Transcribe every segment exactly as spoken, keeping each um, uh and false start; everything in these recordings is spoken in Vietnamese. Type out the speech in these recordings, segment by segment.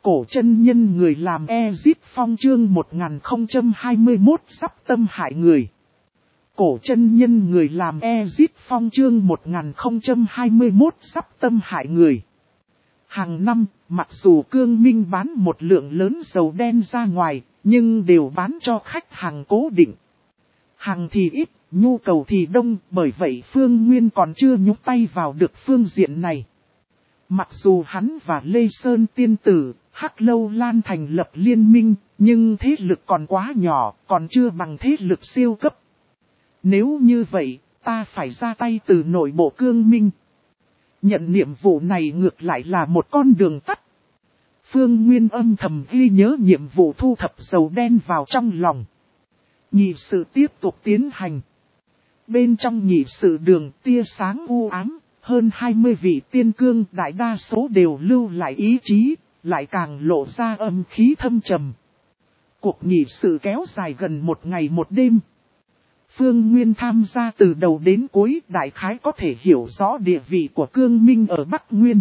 Cổ chân nhân người làm Ezip Phong chương một nghìn không trăm hai mươi mốt sắp tâm hại người. Cổ chân nhân người làm Ezip Phong chương một nghìn không trăm hai mươi mốt sắp tâm hại người. Hàng năm, mặc dù Cương Minh bán một lượng lớn dầu đen ra ngoài, nhưng đều bán cho khách hàng cố định. Hàng thì ít, nhu cầu thì đông, bởi vậy Phương Nguyên còn chưa nhúc tay vào được phương diện này. Mặc dù hắn và Lê Sơn Tiên Tử, Hắc Lâu Lan thành lập liên minh, nhưng thế lực còn quá nhỏ, còn chưa bằng thế lực siêu cấp. Nếu như vậy, ta phải ra tay từ nội bộ Cương Minh. Nhận nhiệm vụ này ngược lại là một con đường tắt. Phương Nguyên âm thầm ghi nhớ nhiệm vụ thu thập dầu đen vào trong lòng. Nhị sự tiếp tục tiến hành. Bên trong nhị sự đường tia sáng u ám, hơn hai mươi vị tiên cương đại đa số đều lưu lại ý chí, lại càng lộ ra âm khí thâm trầm. Cuộc nhị sự kéo dài gần một ngày một đêm. Phương Nguyên tham gia từ đầu đến cuối, đại khái có thể hiểu rõ địa vị của Cương Minh ở Bắc Nguyên.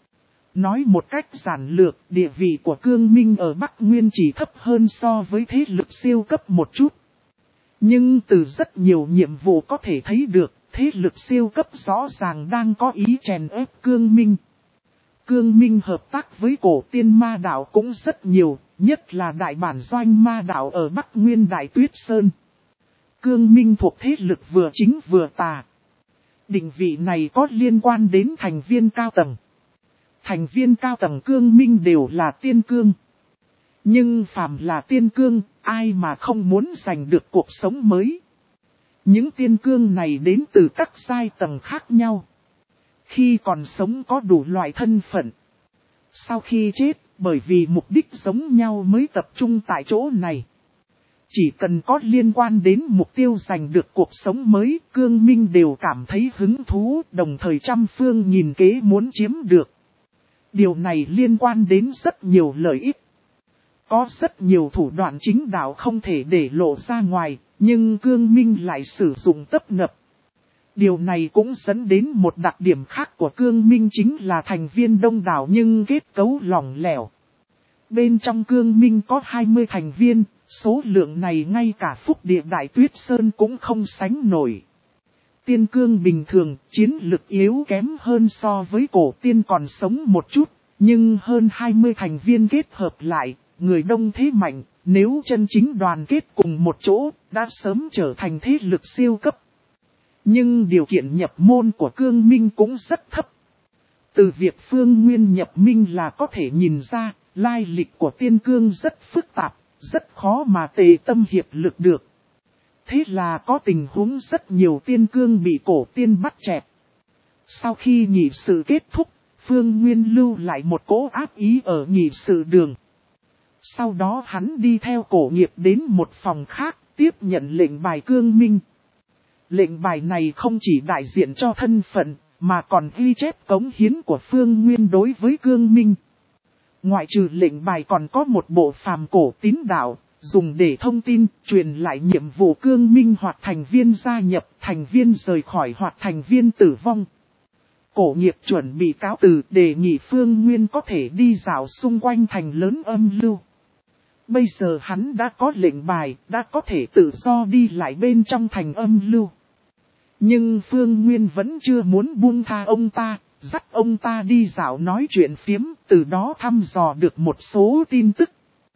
Nói một cách giản lược, địa vị của Cương Minh ở Bắc Nguyên chỉ thấp hơn so với thế lực siêu cấp một chút. Nhưng từ rất nhiều nhiệm vụ có thể thấy được, thế lực siêu cấp rõ ràng đang có ý chèn ép Cương Minh. Cương Minh hợp tác với cổ tiên ma đạo cũng rất nhiều, nhất là đại bản doanh ma đạo ở Bắc Nguyên Đại Tuyết Sơn. Cương Minh thuộc thế lực vừa chính vừa tà. Định vị này có liên quan đến thành viên cao tầng. Thành viên cao tầng Cương Minh đều là tiên cương. Nhưng phàm là tiên cương, ai mà không muốn giành được cuộc sống mới. Những tiên cương này đến từ các giai tầng khác nhau. Khi còn sống có đủ loại thân phận. Sau khi chết, bởi vì mục đích giống nhau mới tập trung tại chỗ này. Chỉ cần có liên quan đến mục tiêu giành được cuộc sống mới, Cương Minh đều cảm thấy hứng thú, đồng thời trăm phương nghìn kế muốn chiếm được. Điều này liên quan đến rất nhiều lợi ích. Có rất nhiều thủ đoạn chính đạo không thể để lộ ra ngoài, nhưng Cương Minh lại sử dụng tấp nập. Điều này cũng dẫn đến một đặc điểm khác của Cương Minh chính là thành viên đông đảo nhưng kết cấu lỏng lẻo. Bên trong Cương Minh có hai mươi thành viên, số lượng này ngay cả Phúc Địa Đại Tuyết Sơn cũng không sánh nổi. Tiên cương bình thường, chiến lực yếu kém hơn so với cổ tiên còn sống một chút, nhưng hơn hai mươi thành viên kết hợp lại, người đông thế mạnh, nếu chân chính đoàn kết cùng một chỗ, đã sớm trở thành thế lực siêu cấp. Nhưng điều kiện nhập môn của Cương Minh cũng rất thấp. Từ việc Phương Nguyên nhập minh là có thể nhìn ra, lai lịch của tiên cương rất phức tạp, rất khó mà tề tâm hiệp lực được. Thế là có tình huống rất nhiều tiên cương bị cổ tiên bắt chẹt. Sau khi nhị sự kết thúc, Phương Nguyên lưu lại một cỗ áp ý ở nhị sự đường. Sau đó hắn đi theo cổ nghiệp đến một phòng khác, tiếp nhận lệnh bài Cương Minh. Lệnh bài này không chỉ đại diện cho thân phận, mà còn ghi chép cống hiến của Phương Nguyên đối với Cương Minh. Ngoại trừ lệnh bài còn có một bộ phàm cổ tín đạo, dùng để thông tin, truyền lại nhiệm vụ Cương Minh hoặc thành viên gia nhập, thành viên rời khỏi hoặc thành viên tử vong. Cổ nghiệp chuẩn bị cáo từ đề nghị Phương Nguyên có thể đi dạo xung quanh thành lớn âm lưu. Bây giờ hắn đã có lệnh bài, đã có thể tự do đi lại bên trong thành âm lưu. Nhưng Phương Nguyên vẫn chưa muốn buông tha ông ta, dắt ông ta đi dạo nói chuyện phiếm, từ đó thăm dò được một số tin tức.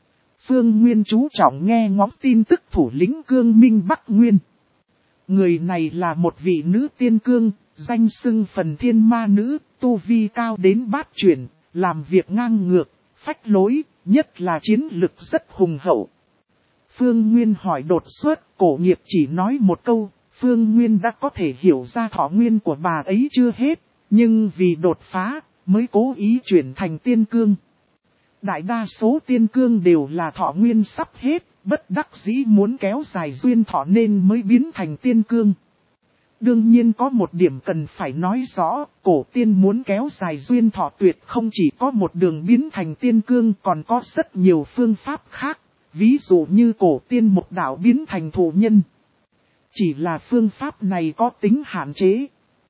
Phương Nguyên chú trọng nghe ngóng tin tức thủ lĩnh Cương Minh Bắc Nguyên. Người này là một vị nữ tiên cương, danh xưng phần thiên ma nữ, tu vi cao đến bát chuyển, làm việc ngang ngược, phách lối, nhất là chiến lực rất hùng hậu. Phương Nguyên hỏi đột xuất, cổ nghiệp chỉ nói một câu, Phương Nguyên đã có thể hiểu ra thọ nguyên của bà ấy chưa hết, nhưng vì đột phá, mới cố ý chuyển thành tiên cương. Đại đa số tiên cương đều là thọ nguyên sắp hết, bất đắc dĩ muốn kéo dài duyên thọ nên mới biến thành tiên cương. Đương nhiên có một điểm cần phải nói rõ, cổ tiên muốn kéo dài duyên thọ tuyệt không chỉ có một đường biến thành tiên cương, còn có rất nhiều phương pháp khác, ví dụ như cổ tiên một đạo biến thành thụ nhân. Chỉ là phương pháp này có tính hạn chế.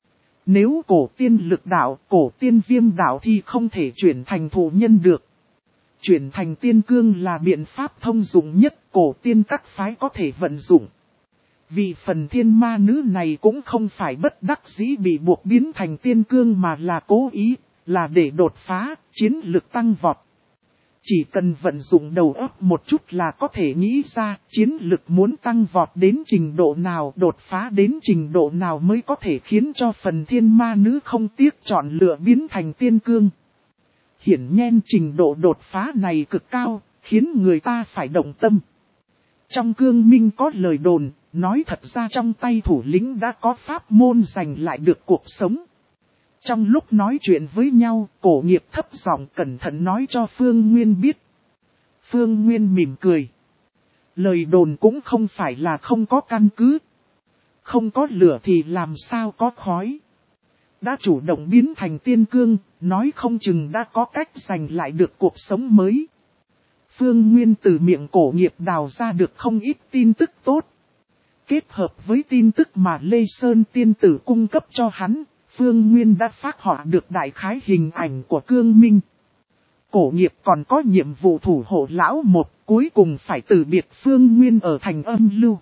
Nếu cổ tiên lực đạo, cổ tiên viêm đạo thì không thể chuyển thành thụ nhân được. chuyển thành tiên cương là biện pháp thông dụng nhất cổ tiên các phái có thể vận dụng. Vì phần thiên ma nữ này cũng không phải bất đắc dĩ bị buộc biến thành tiên cương mà là cố ý, là để đột phá, chiến lực tăng vọt. Chỉ cần vận dụng đầu óc một chút là có thể nghĩ ra chiến lực muốn tăng vọt đến trình độ nào, đột phá đến trình độ nào mới có thể khiến cho phần thiên ma nữ không tiếc chọn lựa biến thành tiên cương. Hiển nhiên trình độ đột phá này cực cao, khiến người ta phải động tâm. Trong cương minh có lời đồn, nói thật ra trong tay thủ lĩnh đã có pháp môn giành lại được cuộc sống. Trong lúc nói chuyện với nhau, Cổ Nghiệp thấp giọng cẩn thận nói cho Phương Nguyên biết. Phương Nguyên mỉm cười. Lời đồn cũng không phải là không có căn cứ. Không có lửa thì làm sao có khói. Đã chủ động biến thành tiên cương, nói không chừng đã có cách giành lại được cuộc sống mới. Phương Nguyên từ miệng Cổ Nghiệp đào ra được không ít tin tức tốt. Kết hợp với tin tức mà Lê Sơn tiên tử cung cấp cho hắn, Phương Nguyên đã phác họa được đại khái hình ảnh của cương minh. Cổ Nghiệp còn có nhiệm vụ thủ hộ lão một, cuối cùng phải từ biệt Phương Nguyên ở thành Âm Lưu.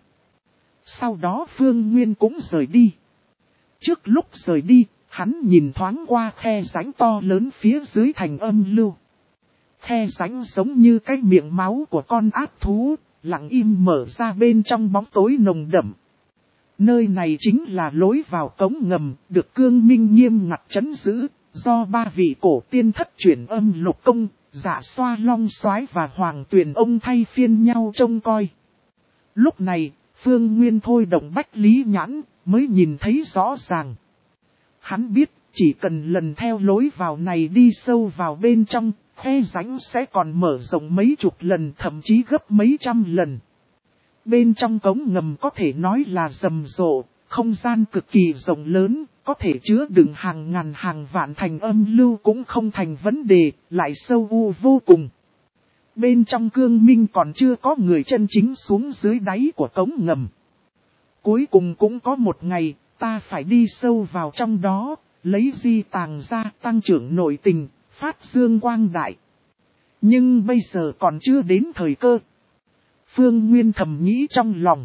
Sau đó Phương Nguyên cũng rời đi. Trước lúc rời đi, hắn nhìn thoáng qua khe rãnh to lớn phía dưới thành Âm Lưu. Khe rãnh giống như cái miệng máu của con ác thú, lặng im mở ra bên trong bóng tối nồng đậm. Nơi này chính là lối vào cống ngầm, được cương minh nghiêm ngặt trấn giữ, do ba vị cổ tiên thất chuyển âm lục công, Dạ Xoa Long Soái và Hoàng Tuyền ông thay phiên nhau trông coi. Lúc này, Phương Nguyên thôi động bách lý nhãn, mới nhìn thấy rõ ràng. Hắn biết, chỉ cần lần theo lối vào này đi sâu vào bên trong, khe rãnh sẽ còn mở rộng mấy chục lần, thậm chí gấp mấy trăm lần. Bên trong cống ngầm có thể nói là rầm rộ, không gian cực kỳ rộng lớn, có thể chứa đựng hàng ngàn hàng vạn thành âm lưu cũng không thành vấn đề, lại sâu u vô cùng. Bên trong cương minh còn chưa có người chân chính xuống dưới đáy của cống ngầm. Cuối cùng cũng có một ngày, ta phải đi sâu vào trong đó, lấy di tàng ra tăng trưởng nội tình, phát dương quang đại. Nhưng bây giờ còn chưa đến thời cơ. Phương Nguyên thầm nghĩ trong lòng.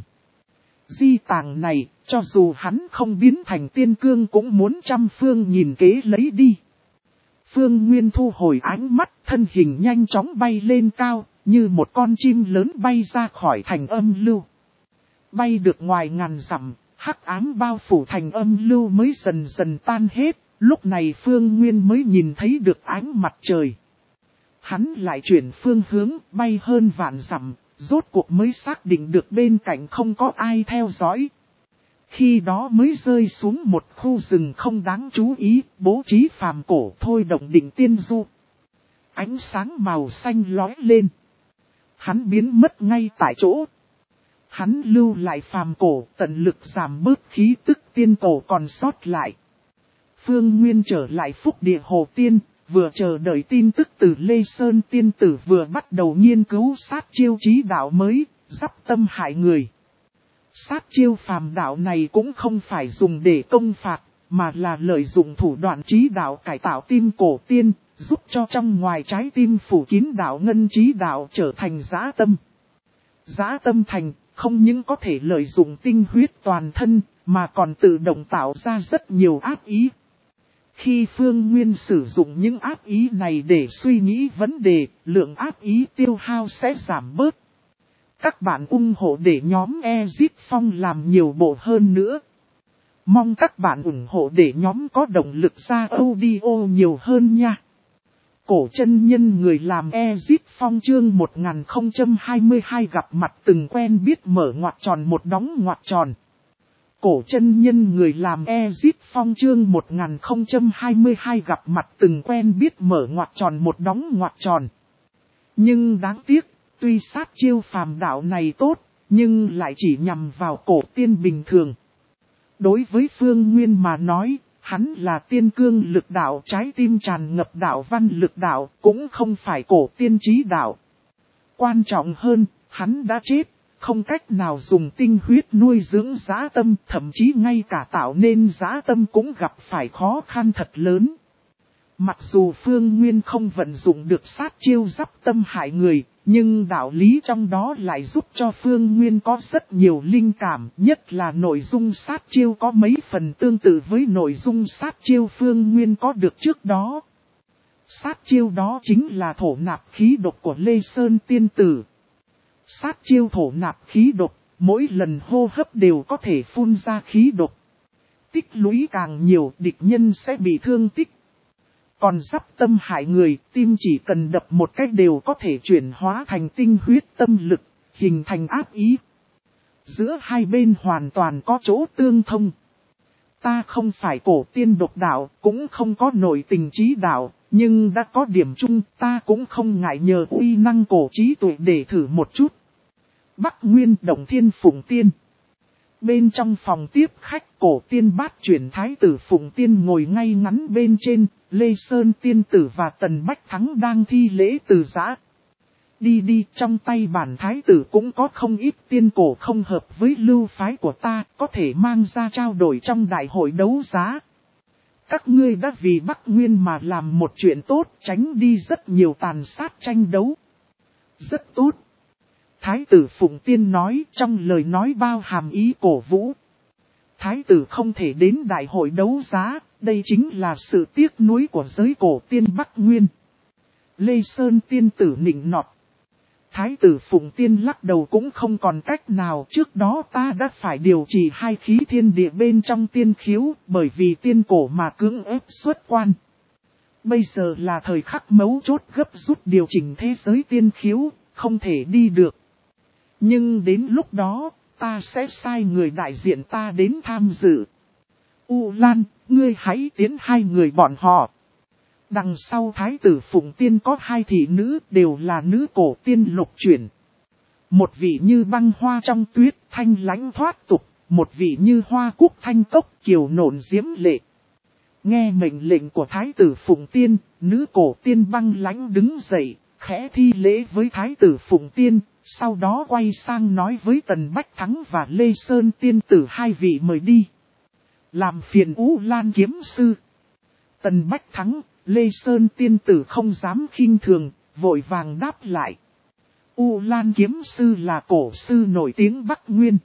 Di tàng này, cho dù hắn không biến thành tiên cương cũng muốn trăm phương nhìn kế lấy đi. Phương Nguyên thu hồi ánh mắt, thân hình nhanh chóng bay lên cao, như một con chim lớn bay ra khỏi thành âm lưu. Bay được ngoài ngàn dặm, hắc ám bao phủ thành âm lưu mới dần dần tan hết, lúc này Phương Nguyên mới nhìn thấy được ánh mặt trời. Hắn lại chuyển phương hướng, bay hơn vạn dặm. Rốt cuộc mới xác định được bên cạnh không có ai theo dõi. Khi đó mới rơi xuống một khu rừng không đáng chú ý, bố trí phàm cổ thôi động đỉnh tiên du. Ánh sáng màu xanh lói lên. Hắn biến mất ngay tại chỗ. Hắn lưu lại phàm cổ, tận lực giảm bớt khí tức tiên cổ còn sót lại. Phương Nguyên trở lại Phúc Địa Hồ Tiên. Vừa chờ đợi tin tức từ Lê Sơn tiên tử vừa bắt đầu nghiên cứu sát chiêu trí đạo mới, dắp tâm hại người. Sát chiêu phàm đạo này cũng không phải dùng để công phạt, mà là lợi dụng thủ đoạn trí đạo cải tạo tim cổ tiên, giúp cho trong ngoài trái tim phủ kín đạo ngân trí đạo trở thành dã tâm. Dã tâm thành, không những có thể lợi dụng tinh huyết toàn thân, mà còn tự động tạo ra rất nhiều ác ý. Khi Phương Nguyên sử dụng những ác ý này để suy nghĩ vấn đề, lượng ác ý tiêu hao sẽ giảm bớt. Các bạn ủng hộ để nhóm Exit Phong làm nhiều bộ hơn nữa. Mong các bạn ủng hộ để nhóm có động lực ra audio nhiều hơn nha. Cổ chân nhân người làm Exit Phong chương một nghìn không trăm hai mươi hai gặp mặt từng quen biết mở ngoặc tròn một đóng ngoặc tròn. Cổ chân nhân người làm Exit Phong chương một nghìn không trăm hai mươi hai gặp mặt từng quen biết mở ngoặc tròn một đóng ngoặc tròn. Nhưng đáng tiếc, tuy sát chiêu phàm đạo này tốt, nhưng lại chỉ nhằm vào cổ tiên bình thường. Đối với Phương Nguyên mà nói, hắn là tiên cương lực đạo, trái tim tràn ngập đạo văn lực đạo, cũng không phải cổ tiên trí đạo. Quan trọng hơn, hắn đã chết. Không cách nào dùng tinh huyết nuôi dưỡng dã tâm, thậm chí ngay cả tạo nên dã tâm cũng gặp phải khó khăn thật lớn. Mặc dù Phương Nguyên không vận dụng được sát chiêu giáp tâm hại người, nhưng đạo lý trong đó lại giúp cho Phương Nguyên có rất nhiều linh cảm, nhất là nội dung sát chiêu có mấy phần tương tự với nội dung sát chiêu Phương Nguyên có được trước đó. Sát chiêu đó chính là thổ nạp khí độc của Lê Sơn Tiên Tử. Sát chiêu thổ nạp khí độc, mỗi lần hô hấp đều có thể phun ra khí độc. Tích lũy càng nhiều, địch nhân sẽ bị thương tích. Còn giáp tâm hại người, tim chỉ cần đập một cách đều có thể chuyển hóa thành tinh huyết tâm lực, hình thành ác ý. Giữa hai bên hoàn toàn có chỗ tương thông. Ta không phải cổ tiên độc đạo, cũng không có nội tình trí đạo, nhưng đã có điểm chung, ta cũng không ngại nhờ uy năng cổ trí tuệ để thử một chút. Bắc Nguyên Động Thiên Phụng Tiên. Bên trong phòng tiếp khách, cổ tiên bát chuyển thái tử Phụng Tiên ngồi ngay ngắn bên trên, Lê Sơn Tiên Tử và Tần Bách Thắng đang thi lễ từ giã. Đi đi, trong tay bản thái tử cũng có không ít tiên cổ không hợp với lưu phái của ta, có thể mang ra trao đổi trong đại hội đấu giá. Các ngươi đã vì Bắc Nguyên mà làm một chuyện tốt, tránh đi rất nhiều tàn sát tranh đấu. Rất tốt. Thái tử Phụng Tiên nói, trong lời nói bao hàm ý cổ vũ. Thái tử không thể đến đại hội đấu giá, đây chính là sự tiếc nuối của giới cổ tiên Bắc Nguyên. Lê Sơn Tiên Tử nịnh nọt. Thái tử Phụng Tiên lắc đầu cũng không còn cách nào, trước đó ta đã phải điều trì hai khí thiên địa bên trong tiên khiếu, bởi vì tiên cổ mà cưỡng ép xuất quan. Bây giờ là thời khắc mấu chốt gấp rút điều chỉnh thế giới tiên khiếu, không thể đi được. Nhưng đến lúc đó, ta sẽ sai người đại diện ta đến tham dự. U Lan, ngươi hãy tiến hai người bọn họ. Đằng sau thái tử Phụng Tiên có hai thị nữ, đều là nữ cổ tiên lục chuyển. Một vị như băng hoa trong tuyết, thanh lãnh thoát tục, một vị như hoa cúc thanh cốc, kiều nộn diễm lệ. Nghe mệnh lệnh của thái tử Phụng Tiên, nữ cổ tiên băng lãnh đứng dậy, khẽ thi lễ với thái tử Phụng Tiên, sau đó quay sang nói với Tần Bách Thắng và Lê Sơn Tiên Tử hai vị mời đi. Làm phiền U Lan kiếm sư. Tần Bách Thắng, Lê Sơn Tiên Tử không dám khinh thường, vội vàng đáp lại. U Lan kiếm sư là cổ sư nổi tiếng Bắc Nguyên.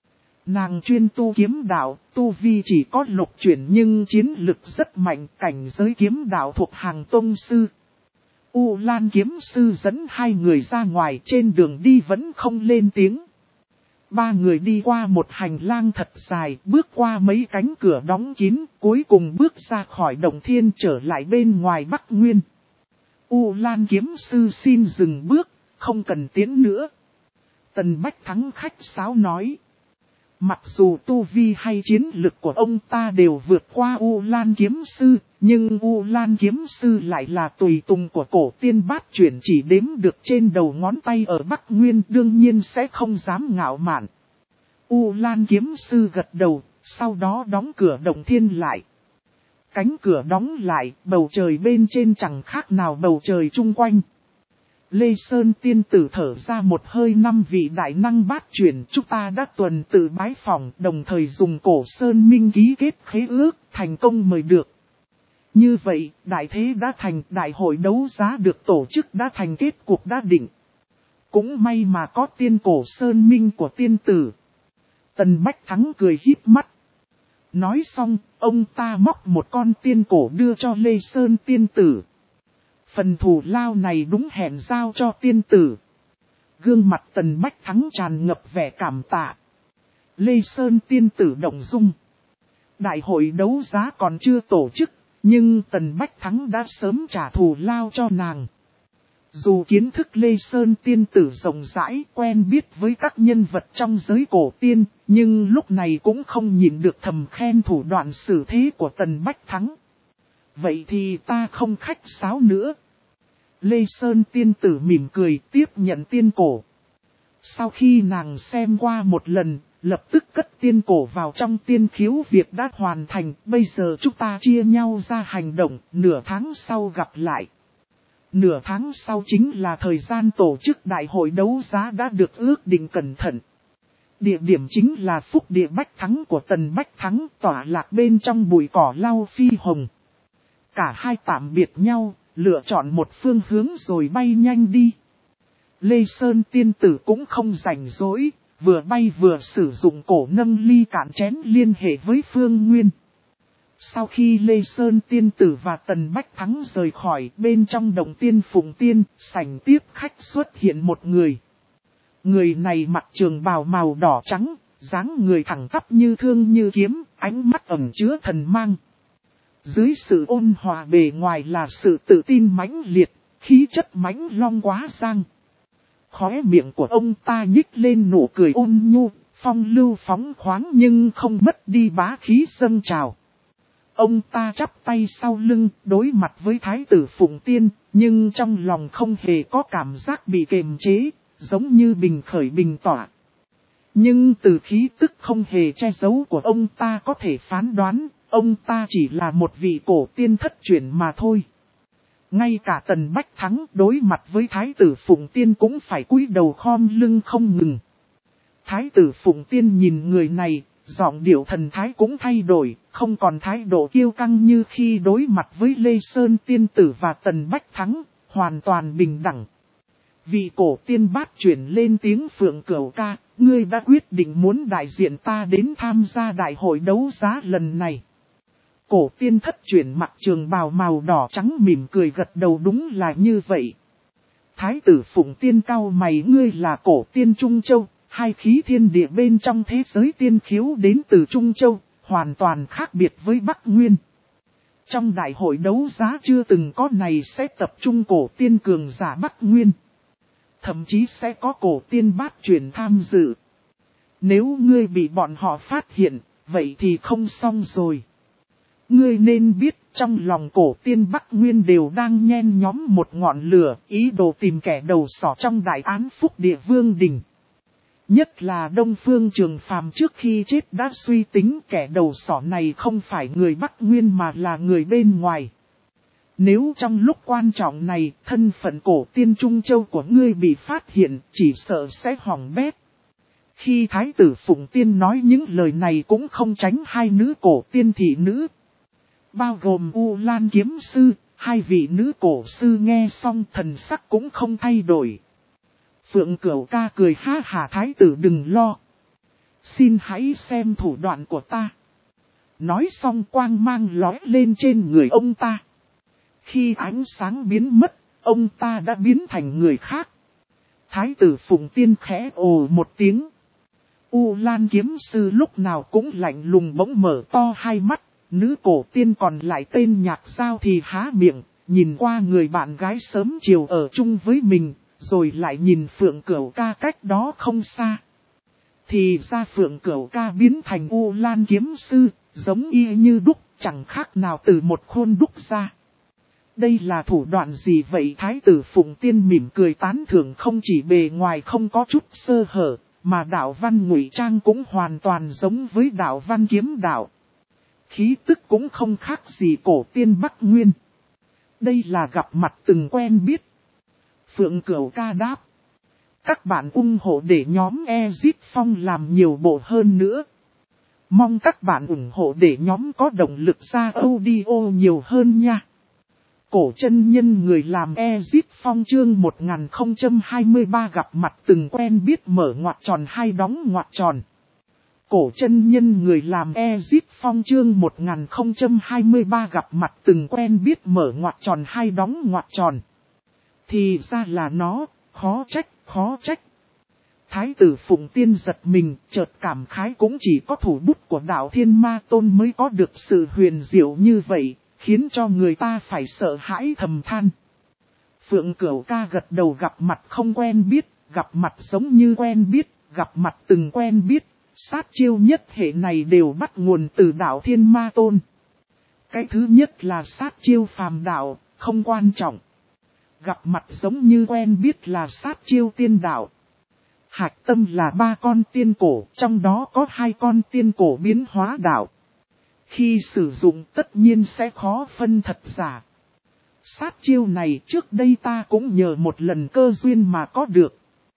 Nàng chuyên tu kiếm đạo, tu vi chỉ có lục chuyển nhưng chiến lực rất mạnh, cảnh giới kiếm đạo thuộc hàng tông sư. U Lan kiếm sư dẫn hai người ra ngoài, trên đường đi vẫn không lên tiếng. Ba người đi qua một hành lang thật dài, bước qua mấy cánh cửa đóng kín, cuối cùng bước ra khỏi động thiên trở lại bên ngoài Bắc Nguyên. U Lan kiếm sư xin dừng bước, không cần tiến nữa. Tần Bách Thắng khách sáo nói. Mặc dù tu vi hay chiến lực của ông ta đều vượt qua U Lan kiếm sư, nhưng U Lan kiếm sư lại là tùy tùng của cổ tiên bát chuyển chỉ đếm được trên đầu ngón tay ở Bắc Nguyên, đương nhiên sẽ không dám ngạo mạn. U Lan kiếm sư gật đầu, sau đó đóng cửa động thiên lại. Cánh cửa đóng lại, bầu trời bên trên chẳng khác nào bầu trời chung quanh. Lê Sơn Tiên Tử thở ra một hơi, năm vị đại năng bát chuyển, chúng ta đã tuần tự bái phỏng, đồng thời dùng cổ Sơn Minh ký kết khế ước, thành công mời được. Như vậy, đại thế đã thành, đại hội đấu giá được tổ chức đã thành, kết cuộc đã định. Cũng may mà có tiên cổ Sơn Minh của tiên tử. Tần Bách Thắng cười híp mắt. Nói xong, ông ta móc một con tiên cổ đưa cho Lê Sơn Tiên Tử. Phần thù lao này đúng hẹn giao cho tiên tử. Gương mặt Tần Bách Thắng tràn ngập vẻ cảm tạ. Lê Sơn Tiên Tử động dung. Đại hội đấu giá còn chưa tổ chức, nhưng Tần Bách Thắng đã sớm trả thù lao cho nàng. Dù kiến thức Lê Sơn Tiên Tử rộng rãi, quen biết với các nhân vật trong giới cổ tiên, nhưng lúc này cũng không nhìn được thầm khen thủ đoạn xử thế của Tần Bách Thắng. Vậy thì ta không khách sáo nữa. Lê Sơn Tiên Tử mỉm cười tiếp nhận tiên cổ. Sau khi nàng xem qua một lần, lập tức cất tiên cổ vào trong tiên khiếu. Việc đã hoàn thành, bây giờ chúng ta chia nhau ra hành động, nửa tháng sau gặp lại. Nửa tháng sau chính là thời gian tổ chức đại hội đấu giá đã được ước định cẩn thận. Địa điểm chính là phúc địa Bách Thắng của Tần Bách Thắng, tỏa lạc bên trong bụi cỏ lau phi hồng. Cả hai tạm biệt nhau, lựa chọn một phương hướng rồi bay nhanh đi. Lê Sơn tiên tử cũng không rảnh rỗi, vừa bay vừa sử dụng cổ nâng ly cạn chén liên hệ với Phương Nguyên. Sau khi Lê Sơn tiên tử và Tần Bách Thắng rời khỏi, bên trong động tiên Phụng Tiên, sảnh tiếp khách xuất hiện một người. Người này mặc trường bào màu đỏ trắng, dáng người thẳng tắp như thương như kiếm, ánh mắt ẩn chứa thần mang. Dưới sự ôn hòa bề ngoài là sự tự tin mãnh liệt, khí chất mãnh long quá giang. Khóe miệng của ông ta nhích lên nụ cười ôn nhu, phong lưu phóng khoáng nhưng không mất đi bá khí dâng trào. Ông ta chắp tay sau lưng, đối mặt với Thái tử Phụng Tiên, nhưng trong lòng không hề có cảm giác bị kềm chế, giống như bình khởi bình tỏa. Nhưng từ khí tức không hề che giấu của ông ta có thể phán đoán, ông ta chỉ là một vị cổ tiên thất truyền mà thôi. Ngay cả Tần Bách Thắng đối mặt với Thái tử Phụng Tiên cũng phải cúi đầu khom lưng không ngừng. Thái tử Phụng Tiên nhìn người này, giọng điệu thần thái cũng thay đổi, không còn thái độ kiêu căng như khi đối mặt với Lê Sơn tiên tử và Tần Bách Thắng, hoàn toàn bình đẳng. Vị cổ tiên bát chuyển lên tiếng Phượng Cửu ca, ngươi đã quyết định muốn đại diện ta đến tham gia đại hội đấu giá lần này. Cổ tiên thất chuyển mặc trường bào màu đỏ trắng mỉm cười gật đầu, đúng là như vậy. Thái tử Phụng Tiên cao mày, ngươi là cổ tiên Trung Châu, hai khí thiên địa bên trong thế giới tiên khiếu đến từ Trung Châu, hoàn toàn khác biệt với Bắc Nguyên. Trong đại hội đấu giá chưa từng có này sẽ tập trung cổ tiên cường giả Bắc Nguyên. Thậm chí sẽ có cổ tiên bát chuyển tham dự. Nếu ngươi bị bọn họ phát hiện, vậy thì không xong rồi. Ngươi nên biết trong lòng cổ tiên Bắc Nguyên đều đang nhen nhóm một ngọn lửa, ý đồ tìm kẻ đầu sỏ trong đại án Phúc Địa Vương Đình. Nhất là Đông Phương Trường Phàm trước khi chết đã suy tính kẻ đầu sỏ này không phải người Bắc Nguyên mà là người bên ngoài. Nếu trong lúc quan trọng này thân phận cổ tiên Trung Châu của ngươi bị phát hiện, chỉ sợ sẽ hỏng bét. Khi Thái tử Phụng Tiên nói những lời này cũng không tránh hai nữ cổ tiên thị nữ. Bao gồm U Lan Kiếm Sư, hai vị nữ cổ sư nghe xong thần sắc cũng không thay đổi. Phượng Cửu ca cười ha hả, Thái tử đừng lo. Xin hãy xem thủ đoạn của ta. Nói xong quang mang lóe lên trên người ông ta. Khi ánh sáng biến mất, ông ta đã biến thành người khác. Thái tử Phụng Tiên khẽ ồ một tiếng. U Lan Kiếm Sư lúc nào cũng lạnh lùng bỗng mở to hai mắt. Nữ cổ tiên còn lại tên Nhạc Giao thì há miệng, nhìn qua người bạn gái sớm chiều ở chung với mình, rồi lại nhìn Phượng Cửu ca cách đó không xa. Thì ra Phượng Cửu ca biến thành U Lan Kiếm Sư, giống y như đúc, chẳng khác nào từ một khuôn đúc ra. Đây là thủ đoạn gì vậy? Thái tử Phụng Tiên mỉm cười tán thưởng, không chỉ bề ngoài không có chút sơ hở, mà đạo văn ngụy trang cũng hoàn toàn giống với đạo văn kiếm đạo. Khí tức cũng không khác gì cổ tiên Bắc Nguyên. Đây là gặp mặt từng quen biết. Phượng Cửu ca đáp. Các bạn ủng hộ để nhóm Exit Phong làm nhiều bộ hơn nữa. Mong các bạn ủng hộ để nhóm có động lực ra audio nhiều hơn nha. Cổ chân nhân người làm Exit Phong chương một nghìn không trăm hai mươi ba gặp mặt từng quen biết mở ngoặc tròn hai đóng ngoặc tròn. Cổ chân nhân người làm Exit Phong chương một nghìn không trăm hai mươi ba gặp mặt từng quen biết mở ngoặc tròn hai đóng ngoặc tròn. Thì ra là nó, khó trách, khó trách. Thái tử Phụng Tiên giật mình, chợt cảm khái cũng chỉ có thủ bút của đạo Thiên Ma Tôn mới có được sự huyền diệu như vậy, khiến cho người ta phải sợ hãi thầm than. Phượng Cửu ca gật đầu, gặp mặt không quen biết, gặp mặt giống như quen biết, gặp mặt từng quen biết. Sát chiêu nhất hệ này đều bắt nguồn từ đạo Thiên Ma Tôn. Cái thứ nhất là sát chiêu phàm đạo, không quan trọng. Gặp mặt giống như quen biết là sát chiêu tiên đạo. Hạch tâm là ba con tiên cổ, trong đó có hai con tiên cổ biến hóa đạo. Khi sử dụng tất nhiên sẽ khó phân thật giả. Sát chiêu này trước đây ta cũng nhờ một lần cơ duyên mà có được.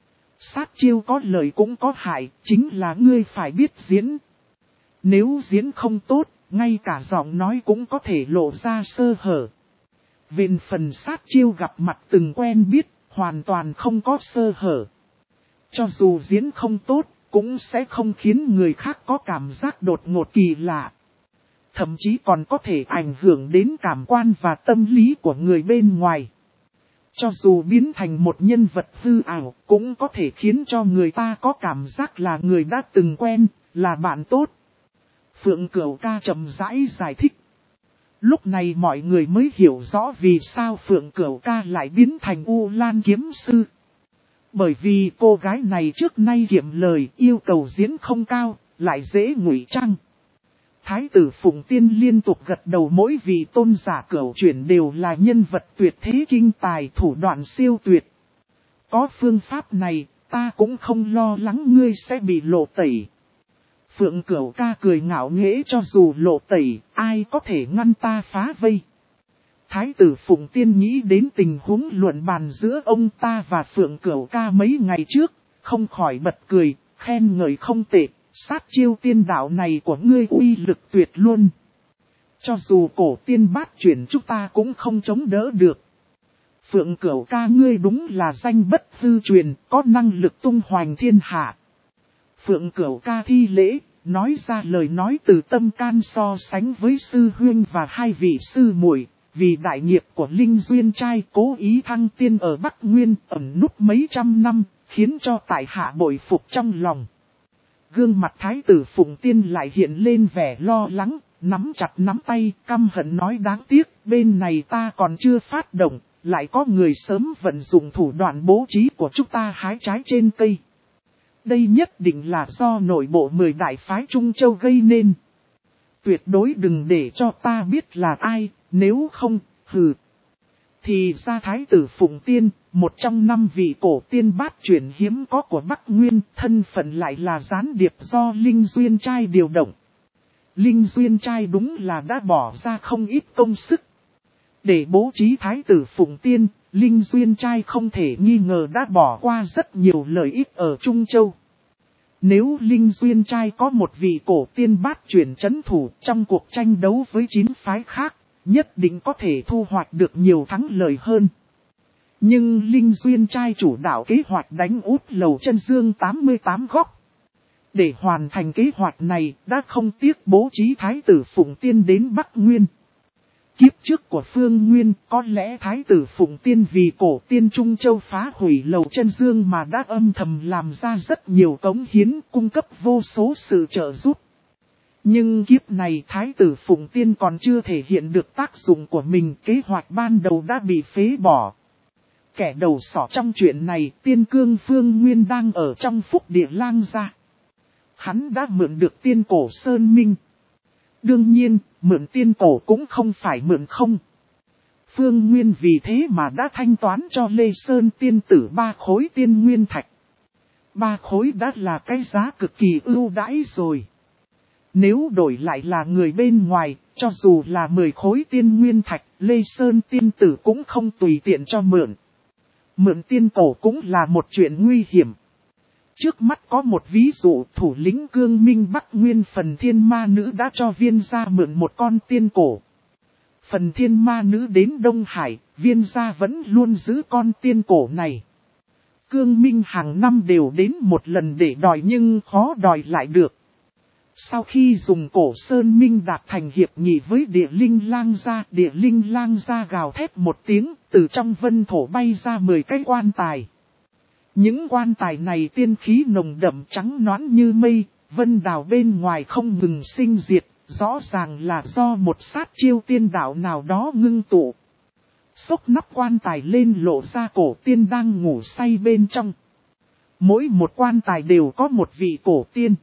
Sát chiêu có lợi cũng có hại, chính là ngươi phải biết diễn. Nếu diễn không tốt, ngay cả giọng nói cũng có thể lộ ra sơ hở. Về phần sát chiêu gặp mặt từng quen biết, hoàn toàn không có sơ hở. Cho dù diễn không tốt, cũng sẽ không khiến người khác có cảm giác đột ngột kỳ lạ. Thậm chí còn có thể ảnh hưởng đến cảm quan và tâm lý của người bên ngoài. Cho dù biến thành một nhân vật hư ảo, cũng có thể khiến cho người ta có cảm giác là người đã từng quen, là bạn tốt. Phượng Cửu ca chậm rãi giải thích. Lúc này mọi người mới hiểu rõ vì sao Phượng Cửu ca lại biến thành U Lan kiếm sư. Bởi vì cô gái này trước nay kiệm lời, yêu cầu diễn không cao, lại dễ ngụy trang. Thái tử Phụng Tiên liên tục gật đầu, mỗi vị tôn giả cửu chuyển đều là nhân vật tuyệt thế kinh tài, thủ đoạn siêu tuyệt. Có phương pháp này, ta cũng không lo lắng ngươi sẽ bị lộ tẩy. Phượng Cửu ca cười ngạo nghễ, cho dù lộ tẩy, ai có thể ngăn ta phá vây. Thái tử Phụng Tiên nghĩ đến tình huống luận bàn giữa ông ta và Phượng Cửu ca mấy ngày trước, không khỏi bật cười, khen ngợi không tệ, sát chiêu tiên đạo này của ngươi uy lực tuyệt luôn. Cho dù cổ tiên bát chuyển chúng ta cũng không chống đỡ được. Phượng Cửu ca ngươi đúng là danh bất hư truyền, có năng lực tung hoành thiên hạ. Phượng Cửu ca thi lễ, nói ra lời nói từ tâm can, so sánh với sư huynh và hai vị sư muội. Vì đại nghiệp của Linh Duyên trai cố ý thăng tiên ở Bắc Nguyên ẩn núp mấy trăm năm, khiến cho tại hạ bội phục trong lòng. Gương mặt Thái tử Phụng Tiên lại hiện lên vẻ lo lắng, nắm chặt nắm tay, căm hận nói đáng tiếc, bên này ta còn chưa phát động, lại có người sớm vận dụng thủ đoạn bố trí của chúng ta hái trái trên cây. Đây nhất định là do nội bộ mười đại phái Trung Châu gây nên. Tuyệt đối đừng để cho ta biết là ai, nếu không, hừ. Thì ra Thái tử Phụng Tiên, một trong năm vị cổ tiên bát chuyển hiếm có của Bắc Nguyên, thân phận lại là gián điệp do Linh Duyên trai điều động. Linh Duyên trai đúng là đã bỏ ra không ít công sức. Để bố trí Thái tử Phụng Tiên, Linh Duyên trai không thể nghi ngờ đã bỏ qua rất nhiều lợi ích ở Trung Châu. Nếu Linh Duyên trai có một vị cổ tiên bát chuyển chấn thủ trong cuộc tranh đấu với chín phái khác, nhất định có thể thu hoạch được nhiều thắng lợi hơn. Nhưng Linh Duyên trai chủ đạo kế hoạch đánh úp Lầu Chân Dương tám mươi tám góc. Để hoàn thành kế hoạch này, đã không tiếc bố trí Thái tử Phụng Tiên đến Bắc Nguyên. Kiếp trước của Phương Nguyên, có lẽ Thái tử Phụng Tiên vì cổ tiên Trung Châu phá hủy Lầu Chân Dương mà đã âm thầm làm ra rất nhiều cống hiến, cung cấp vô số sự trợ giúp. Nhưng kiếp này Thái tử Phụng Tiên còn chưa thể hiện được tác dụng của mình, kế hoạch ban đầu đã bị phế bỏ. Kẻ đầu sỏ trong chuyện này, Tiên Cương Phương Nguyên đang ở trong Phúc Địa Lang gia. Hắn đã mượn được tiên cổ Sơn Minh. Đương nhiên, mượn tiên cổ cũng không phải mượn không. Phương Nguyên vì thế mà đã thanh toán cho Lê Sơn tiên tử ba khối tiên nguyên thạch. Ba khối đã là cái giá cực kỳ ưu đãi rồi. Nếu đổi lại là người bên ngoài, cho dù là mười khối tiên nguyên thạch, Lê Sơn tiên tử cũng không tùy tiện cho mượn. Mượn tiên cổ cũng là một chuyện nguy hiểm. Trước mắt có một ví dụ, thủ lĩnh Cương Minh Bắc Nguyên Phần Thiên Ma Nữ đã cho Viên gia mượn một con tiên cổ. Phần Thiên Ma Nữ đến Đông Hải, Viên gia vẫn luôn giữ con tiên cổ này. Cương Minh hàng năm đều đến một lần để đòi nhưng khó đòi lại được. Sau khi dùng cổ Sơn Minh đạt thành hiệp nghị với Địa Linh Lang gia, Địa Linh Lang gia gào thét một tiếng, từ trong vân thổ bay ra mười cái quan tài. Những quan tài này tiên khí nồng đậm trắng nõn như mây, vân đào bên ngoài không ngừng sinh diệt, rõ ràng là do một sát chiêu tiên đạo nào đó ngưng tụ. Xốc nắp quan tài lên lộ ra cổ tiên đang ngủ say bên trong. Mỗi một quan tài đều có một vị cổ tiên.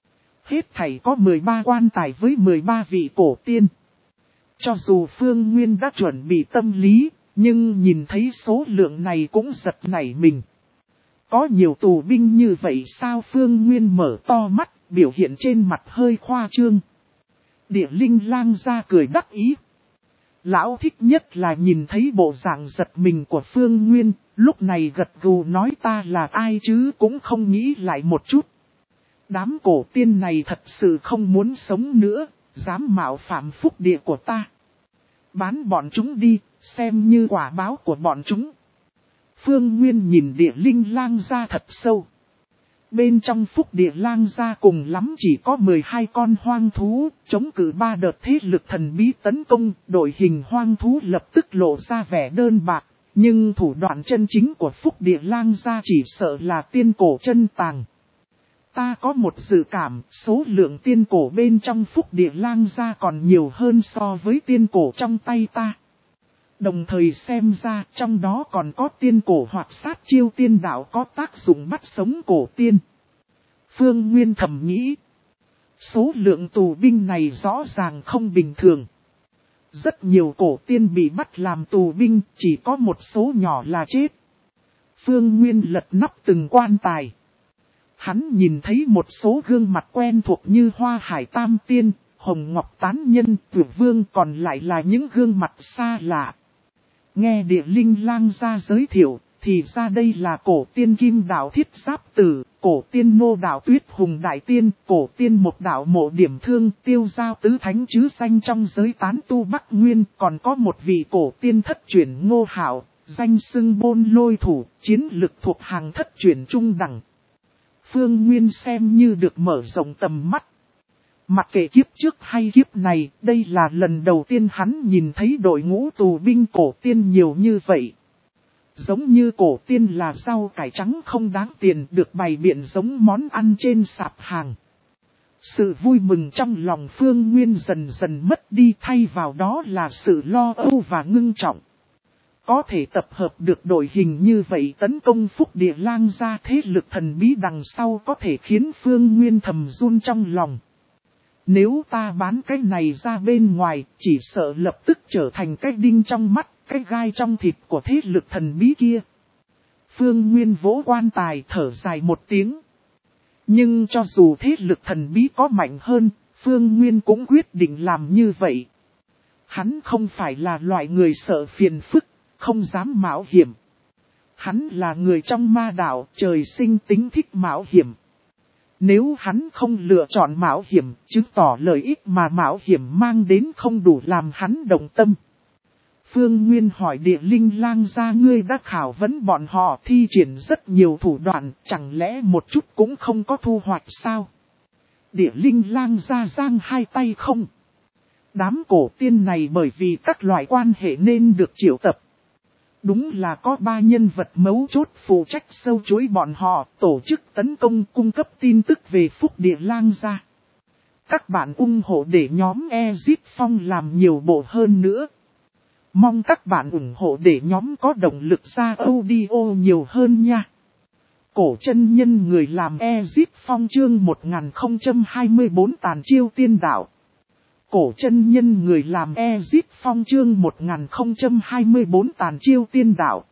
Hết thảy có mười ba quan tài với mười ba vị cổ tiên. Cho dù Phương Nguyên đã chuẩn bị tâm lý, nhưng nhìn thấy số lượng này cũng giật nảy mình. Có nhiều tù binh như vậy sao? Phương Nguyên mở to mắt, biểu hiện trên mặt hơi khoa trương. Địa Linh Lang gia cười đắc ý. Lão thích nhất là nhìn thấy bộ dạng giật mình của Phương Nguyên, lúc này gật gù nói ta là ai chứ cũng không nghĩ lại một chút. Đám cổ tiên này thật sự không muốn sống nữa, Dám mạo phạm phúc địa của ta. Bán bọn chúng đi, xem như quả báo của bọn chúng. Phương Nguyên nhìn địa linh lang gia thật sâu. Bên trong phúc địa lang gia cùng lắm chỉ có mười hai con hoang thú, chống cự ba đợt thế lực thần bí tấn công, đội hình hoang thú lập tức lộ ra vẻ đơn bạc. Nhưng thủ đoạn chân chính của phúc địa lang gia chỉ sợ là tiên cổ chân tàng. Ta có một dự cảm, số lượng tiên cổ bên trong phúc địa lang gia còn nhiều hơn so với tiên cổ trong tay ta. Đồng thời xem ra trong đó còn có tiên cổ hoặc sát chiêu tiên đạo có tác dụng bắt sống cổ tiên. Phương Nguyên thầm nghĩ. Số lượng tù binh này rõ ràng không bình thường. Rất nhiều cổ tiên bị bắt làm tù binh, chỉ có một số nhỏ là chết. Phương Nguyên lật nắp từng quan tài. Hắn nhìn thấy một số gương mặt quen thuộc như Hoa Hải Tam Tiên, Hồng Ngọc Tán Nhân, Tuyệt Vương, còn lại là những gương mặt xa lạ. Nghe địa linh lang gia giới thiệu, thì ra đây là cổ tiên Kim Đạo Thiết Giáp Tử, cổ tiên Nô Đạo Tuyết Hùng Đại Tiên, cổ tiên Một Đạo Mộ Điểm Thương, Tiêu Giao Tứ Thánh chứ danh trong giới tán tu Bắc Nguyên, còn có một vị cổ tiên thất chuyển Ngô Hạo, danh xưng Bôn Lôi Thủ, chiến lực thuộc hàng thất chuyển trung đẳng. Phương Nguyên xem như được mở rộng tầm mắt. Mặc kệ kiếp trước hay kiếp này, đây là lần đầu tiên hắn nhìn thấy đội ngũ tù binh cổ tiên nhiều như vậy. Giống như cổ tiên là rau cải trắng không đáng tiền được bày biện giống món ăn trên sạp hàng. Sự vui mừng trong lòng Phương Nguyên dần dần mất đi, thay vào đó là sự lo âu và ngưng trọng. Có thể tập hợp được đội hình như vậy tấn công phúc địa lang gia, thế lực thần bí đằng sau có thể khiến Phương Nguyên thầm run trong lòng. Nếu ta bán cái này ra bên ngoài, chỉ sợ lập tức trở thành cái đinh trong mắt, cái gai trong thịt của thế lực thần bí kia. Phương Nguyên vỗ quan tài thở dài một tiếng. Nhưng cho dù thế lực thần bí có mạnh hơn, Phương Nguyên cũng quyết định làm như vậy. Hắn không phải là loại người sợ phiền phức, không dám mạo hiểm. Hắn là người trong ma đạo, trời sinh tính thích mạo hiểm. Nếu hắn không lựa chọn mạo hiểm, chứng tỏ lợi ích mà mạo hiểm mang đến không đủ làm hắn động tâm. Phương Nguyên hỏi địa linh lang gia, ngươi đã khảo vấn bọn họ thi triển rất nhiều thủ đoạn, chẳng lẽ một chút cũng không có thu hoạch sao? Địa linh lang gia giang hai tay không. Đám cổ tiên này bởi vì các loại quan hệ nên được triệu tập. Đúng là có ba nhân vật mấu chốt phụ trách sâu chuỗi bọn họ, tổ chức tấn công cung cấp tin tức về phúc địa lang gia. Các bạn ủng hộ để nhóm Exit Phong làm nhiều bộ hơn nữa. Mong các bạn ủng hộ để nhóm có động lực ra audio nhiều hơn nha. Cổ chân nhân người làm Exit Phong chương một nghìn không trăm hai mươi tư tàn chiêu tiên đạo. Cổ chân nhân người làm Exit Phong chương một nghìn không trăm hai mươi tư tàn chiêu tiên đạo.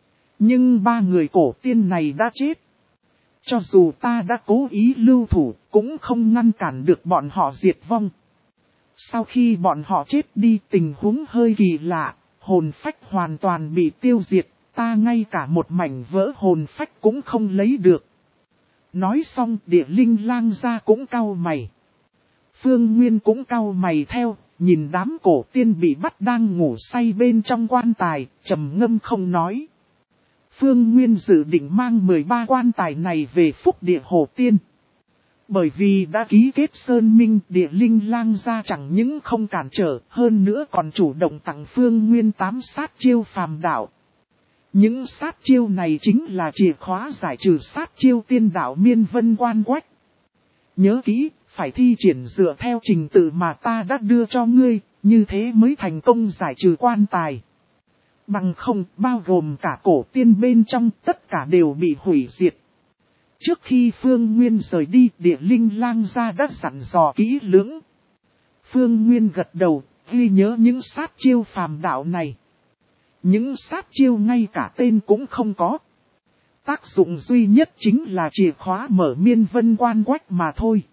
Nhưng ba người cổ tiên này đã chết. Cho dù ta đã cố ý lưu thủ, cũng không ngăn cản được bọn họ diệt vong. Sau khi bọn họ chết đi, tình huống hơi kỳ lạ, hồn phách hoàn toàn bị tiêu diệt, ta ngay cả một mảnh vỡ hồn phách cũng không lấy được. Nói xong địa linh lang gia cũng cau mày. Phương Nguyên cũng cau mày theo, nhìn đám cổ tiên bị bắt đang ngủ say bên trong quan tài, trầm ngâm không nói. Phương Nguyên dự định mang mười ba quan tài này về phúc địa hồ tiên. Bởi vì đã ký kết sơn minh, địa linh lang gia chẳng những không cản trở, hơn nữa còn chủ động tặng Phương Nguyên tám sát chiêu phàm đạo. Những sát chiêu này chính là chìa khóa giải trừ sát chiêu tiên đạo miên vân quan quách. Nhớ kỹ, phải thi triển dựa theo trình tự mà ta đã đưa cho ngươi, như thế mới thành công giải trừ quan tài. Bằng không, bao gồm cả cổ tiên bên trong, tất cả đều bị hủy diệt. Trước khi Phương Nguyên rời đi, địa linh lang gia đã dặn dò kỹ lưỡng. Phương Nguyên gật đầu, ghi nhớ những sát chiêu phàm đạo này. Những sát chiêu ngay cả tên cũng không có. Tác dụng duy nhất chính là chìa khóa mở miên vân quan quách mà thôi.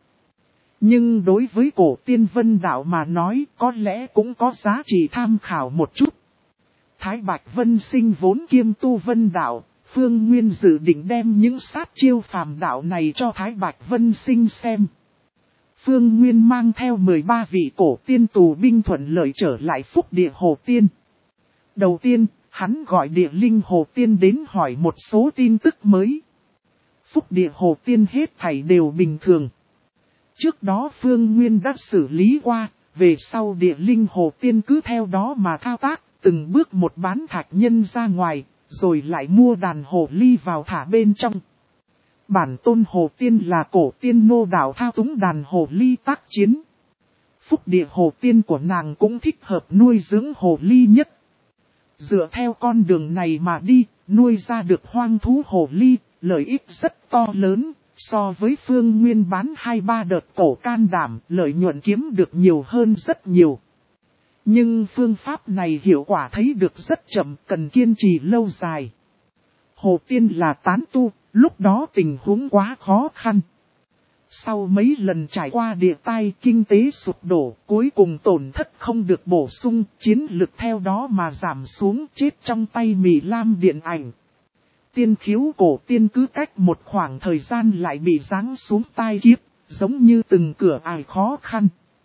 Nhưng đối với cổ tiên vân đạo mà nói, có lẽ cũng có giá trị tham khảo một chút. Thái Bạch Vân Sinh vốn kiêm tu vân đạo, Phương Nguyên dự định đem những sát chiêu phàm đạo này cho Thái Bạch Vân Sinh xem. Phương Nguyên mang theo mười ba vị cổ tiên tù binh thuận lợi trở lại Phúc Địa Hồ Tiên. Đầu tiên, hắn gọi Địa Linh Hồ Tiên đến hỏi một số tin tức mới. Phúc Địa Hồ Tiên hết thảy đều bình thường. Trước đó Phương Nguyên đã xử lý qua, về sau Địa Linh Hồ Tiên cứ theo đó mà thao tác, từng bước một bán thạch nhân ra ngoài, rồi lại mua đàn hồ ly vào thả bên trong. Bản tôn Hồ Tiên là cổ tiên nô đạo thao túng đàn hồ ly tác chiến. Phúc Địa Hồ Tiên của nàng cũng thích hợp nuôi dưỡng hồ ly nhất. Dựa theo con đường này mà đi, nuôi ra được hoang thú hồ ly, lợi ích rất to lớn, so với Phương Nguyên bán hai ba đợt cổ can đảm, lợi nhuận kiếm được nhiều hơn rất nhiều. Nhưng phương pháp này hiệu quả thấy được rất chậm, cần kiên trì lâu dài. Hồ Tiên là tán tu, lúc đó tình huống quá khó khăn. Sau mấy lần trải qua địa tai kinh tế sụp đổ, cuối cùng tổn thất không được bổ sung, chiến lực theo đó mà giảm xuống, chết trong tay Mị Lam điện ảnh. Tiên khiếu cổ tiên cứ cách một khoảng thời gian lại bị giáng xuống tai kiếp, giống như từng cửa ải khó khăn.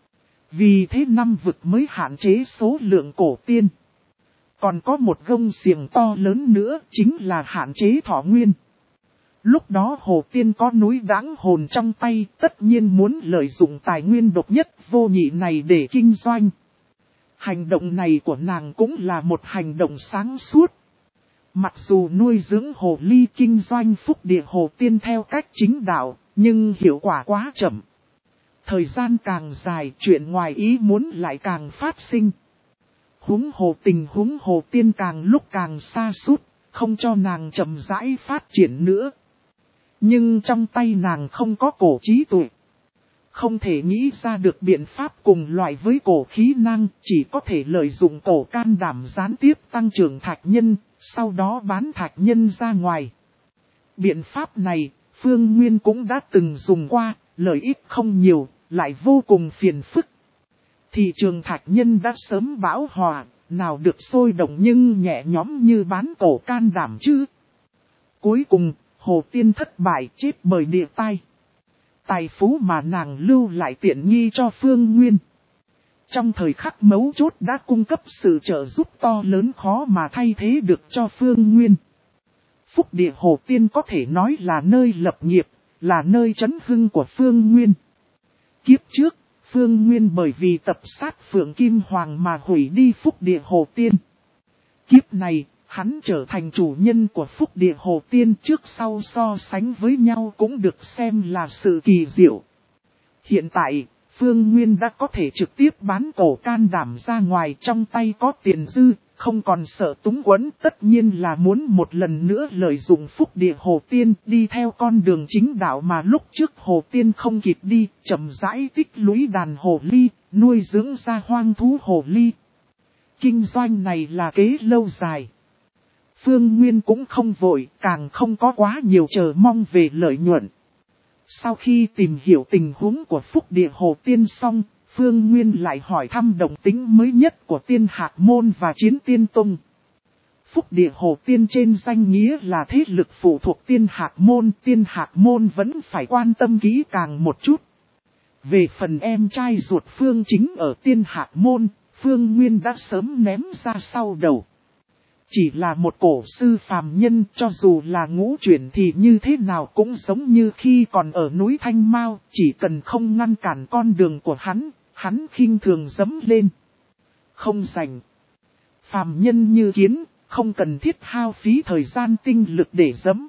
Vì thế năm vực mới hạn chế số lượng cổ tiên. Còn có một gông xiềng to lớn nữa, chính là hạn chế thọ nguyên. Lúc đó Hồ Tiên có núi đáng hồn trong tay, tất nhiên muốn lợi dụng tài nguyên độc nhất vô nhị này để kinh doanh. Hành động này của nàng cũng là một hành động sáng suốt. Mặc dù nuôi dưỡng hồ ly kinh doanh Phúc Địa Hồ Tiên theo cách chính đạo, nhưng hiệu quả quá chậm. Thời gian càng dài, chuyện ngoài ý muốn lại càng phát sinh. Huống hồ tình huống Hồ Tiên càng lúc càng xa sút, không cho nàng chậm rãi phát triển nữa. Nhưng trong tay nàng không có cổ trí tuệ. Không thể nghĩ ra được biện pháp cùng loại với cổ khí năng, chỉ có thể lợi dụng cổ can đảm gián tiếp tăng trưởng thạch nhân, sau đó bán thạch nhân ra ngoài. Biện pháp này, Phương Nguyên cũng đã từng dùng qua, lợi ích không nhiều, lại vô cùng phiền phức. Thị trường thạch nhân đã sớm bão hòa, nào được sôi động nhưng nhẹ nhõm như bán cổ can đảm chứ. Cuối cùng, Hồ Tiên thất bại chết bởi địa tai. Tài phú mà nàng lưu lại tiện nghi cho Phương Nguyên. Trong thời khắc mấu chốt đã cung cấp sự trợ giúp to lớn khó mà thay thế được cho Phương Nguyên. Phúc Địa Hồ Tiên có thể nói là nơi lập nghiệp, là nơi trấn hưng của Phương Nguyên. Kiếp trước, Phương Nguyên bởi vì tập sát Phượng Kim Hoàng mà hủy đi Phúc Địa Hồ Tiên. Kiếp này, hắn trở thành chủ nhân của Phúc Địa Hồ Tiên, trước sau so sánh với nhau cũng được xem là sự kỳ diệu. Hiện tại, Phương Nguyên đã có thể trực tiếp bán cổ can đảm ra ngoài, trong tay có tiền dư, không còn sợ túng quẫn, tất nhiên là muốn một lần nữa lợi dụng Phúc Địa Hồ Tiên đi theo con đường chính đạo mà lúc trước Hồ Tiên không kịp đi, chậm rãi tích lũy đàn hồ ly, nuôi dưỡng ra hoang thú hồ ly. Kinh doanh này là kế lâu dài. Phương Nguyên cũng không vội, càng không có quá nhiều chờ mong về lợi nhuận. Sau khi tìm hiểu tình huống của Phúc Địa Hồ Tiên xong, Phương Nguyên lại hỏi thăm động tính mới nhất của Tiên Hạc Môn và Chiến Tiên Tông. Phúc Địa Hồ Tiên trên danh nghĩa là thế lực phụ thuộc Tiên Hạc Môn, Tiên Hạc Môn vẫn phải quan tâm kỹ càng một chút. Về phần em trai ruột Phương Chính ở Tiên Hạc Môn, Phương Nguyên đã sớm ném ra sau đầu. Chỉ là một cổ sư phàm nhân, cho dù là ngũ chuyển thì như thế nào cũng giống như khi còn ở núi Thanh Mao, chỉ cần không ngăn cản con đường của hắn, hắn khinh thường dẫm lên. Không rảnh. Phàm nhân như kiến, không cần thiết hao phí thời gian tinh lực để dẫm.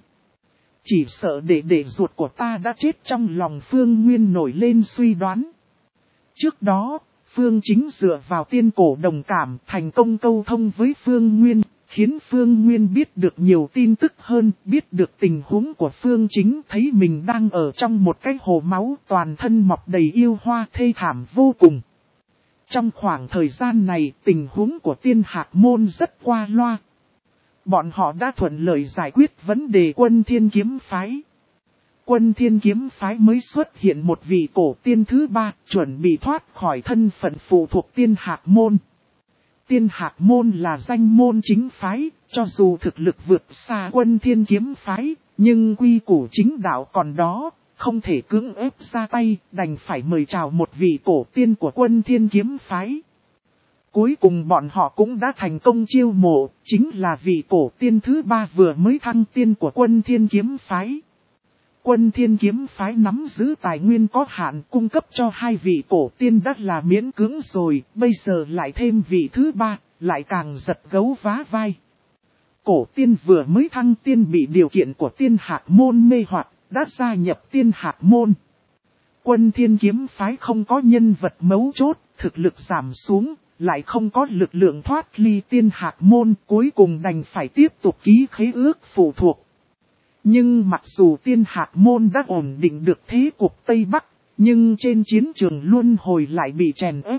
Chỉ sợ để để ruột của ta đã chết trong lòng Phương Nguyên nổi lên suy đoán. Trước đó, Phương Chính dựa vào tiên cổ đồng cảm thành công câu thông với Phương Nguyên, khiến Phương Nguyên biết được nhiều tin tức hơn, biết được tình huống của Phương Chính, thấy mình đang ở trong một cái hồ máu, toàn thân mọc đầy yêu hoa, thê thảm vô cùng. Trong khoảng thời gian này, tình huống của Tiên Hạc Môn rất qua loa. Bọn họ đã thuận lợi giải quyết vấn đề Quân Thiên Kiếm Phái. Quân Thiên Kiếm Phái mới xuất hiện một vị cổ tiên thứ ba, chuẩn bị thoát khỏi thân phận phụ thuộc Tiên Hạc Môn. Tiên Hạc Môn là danh môn chính phái, cho dù thực lực vượt xa Quân Thiên Kiếm Phái, nhưng quy củ chính đạo còn đó, không thể cưỡng ép ra tay, đành phải mời chào một vị cổ tiên của Quân Thiên Kiếm Phái. Cuối cùng bọn họ cũng đã thành công chiêu mộ, chính là vị cổ tiên thứ ba vừa mới thăng tiên của Quân Thiên Kiếm Phái. Quân Thiên Kiếm Phái nắm giữ tài nguyên có hạn, cung cấp cho hai vị cổ tiên đã là miễn cưỡng rồi, bây giờ lại thêm vị thứ ba, lại càng giật gấu vá vai. Cổ tiên vừa mới thăng tiên bị điều kiện của tiên hạc môn mê hoặc, đã gia nhập tiên hạc môn. Quân Thiên Kiếm Phái không có nhân vật mấu chốt, thực lực giảm xuống, lại không có lực lượng thoát ly tiên hạc môn, cuối cùng đành phải tiếp tục ký khế ước phụ thuộc. Nhưng mặc dù tiên hạc môn đã ổn định được thế cục Tây Bắc, nhưng trên chiến trường luân hồi lại bị chèn ép.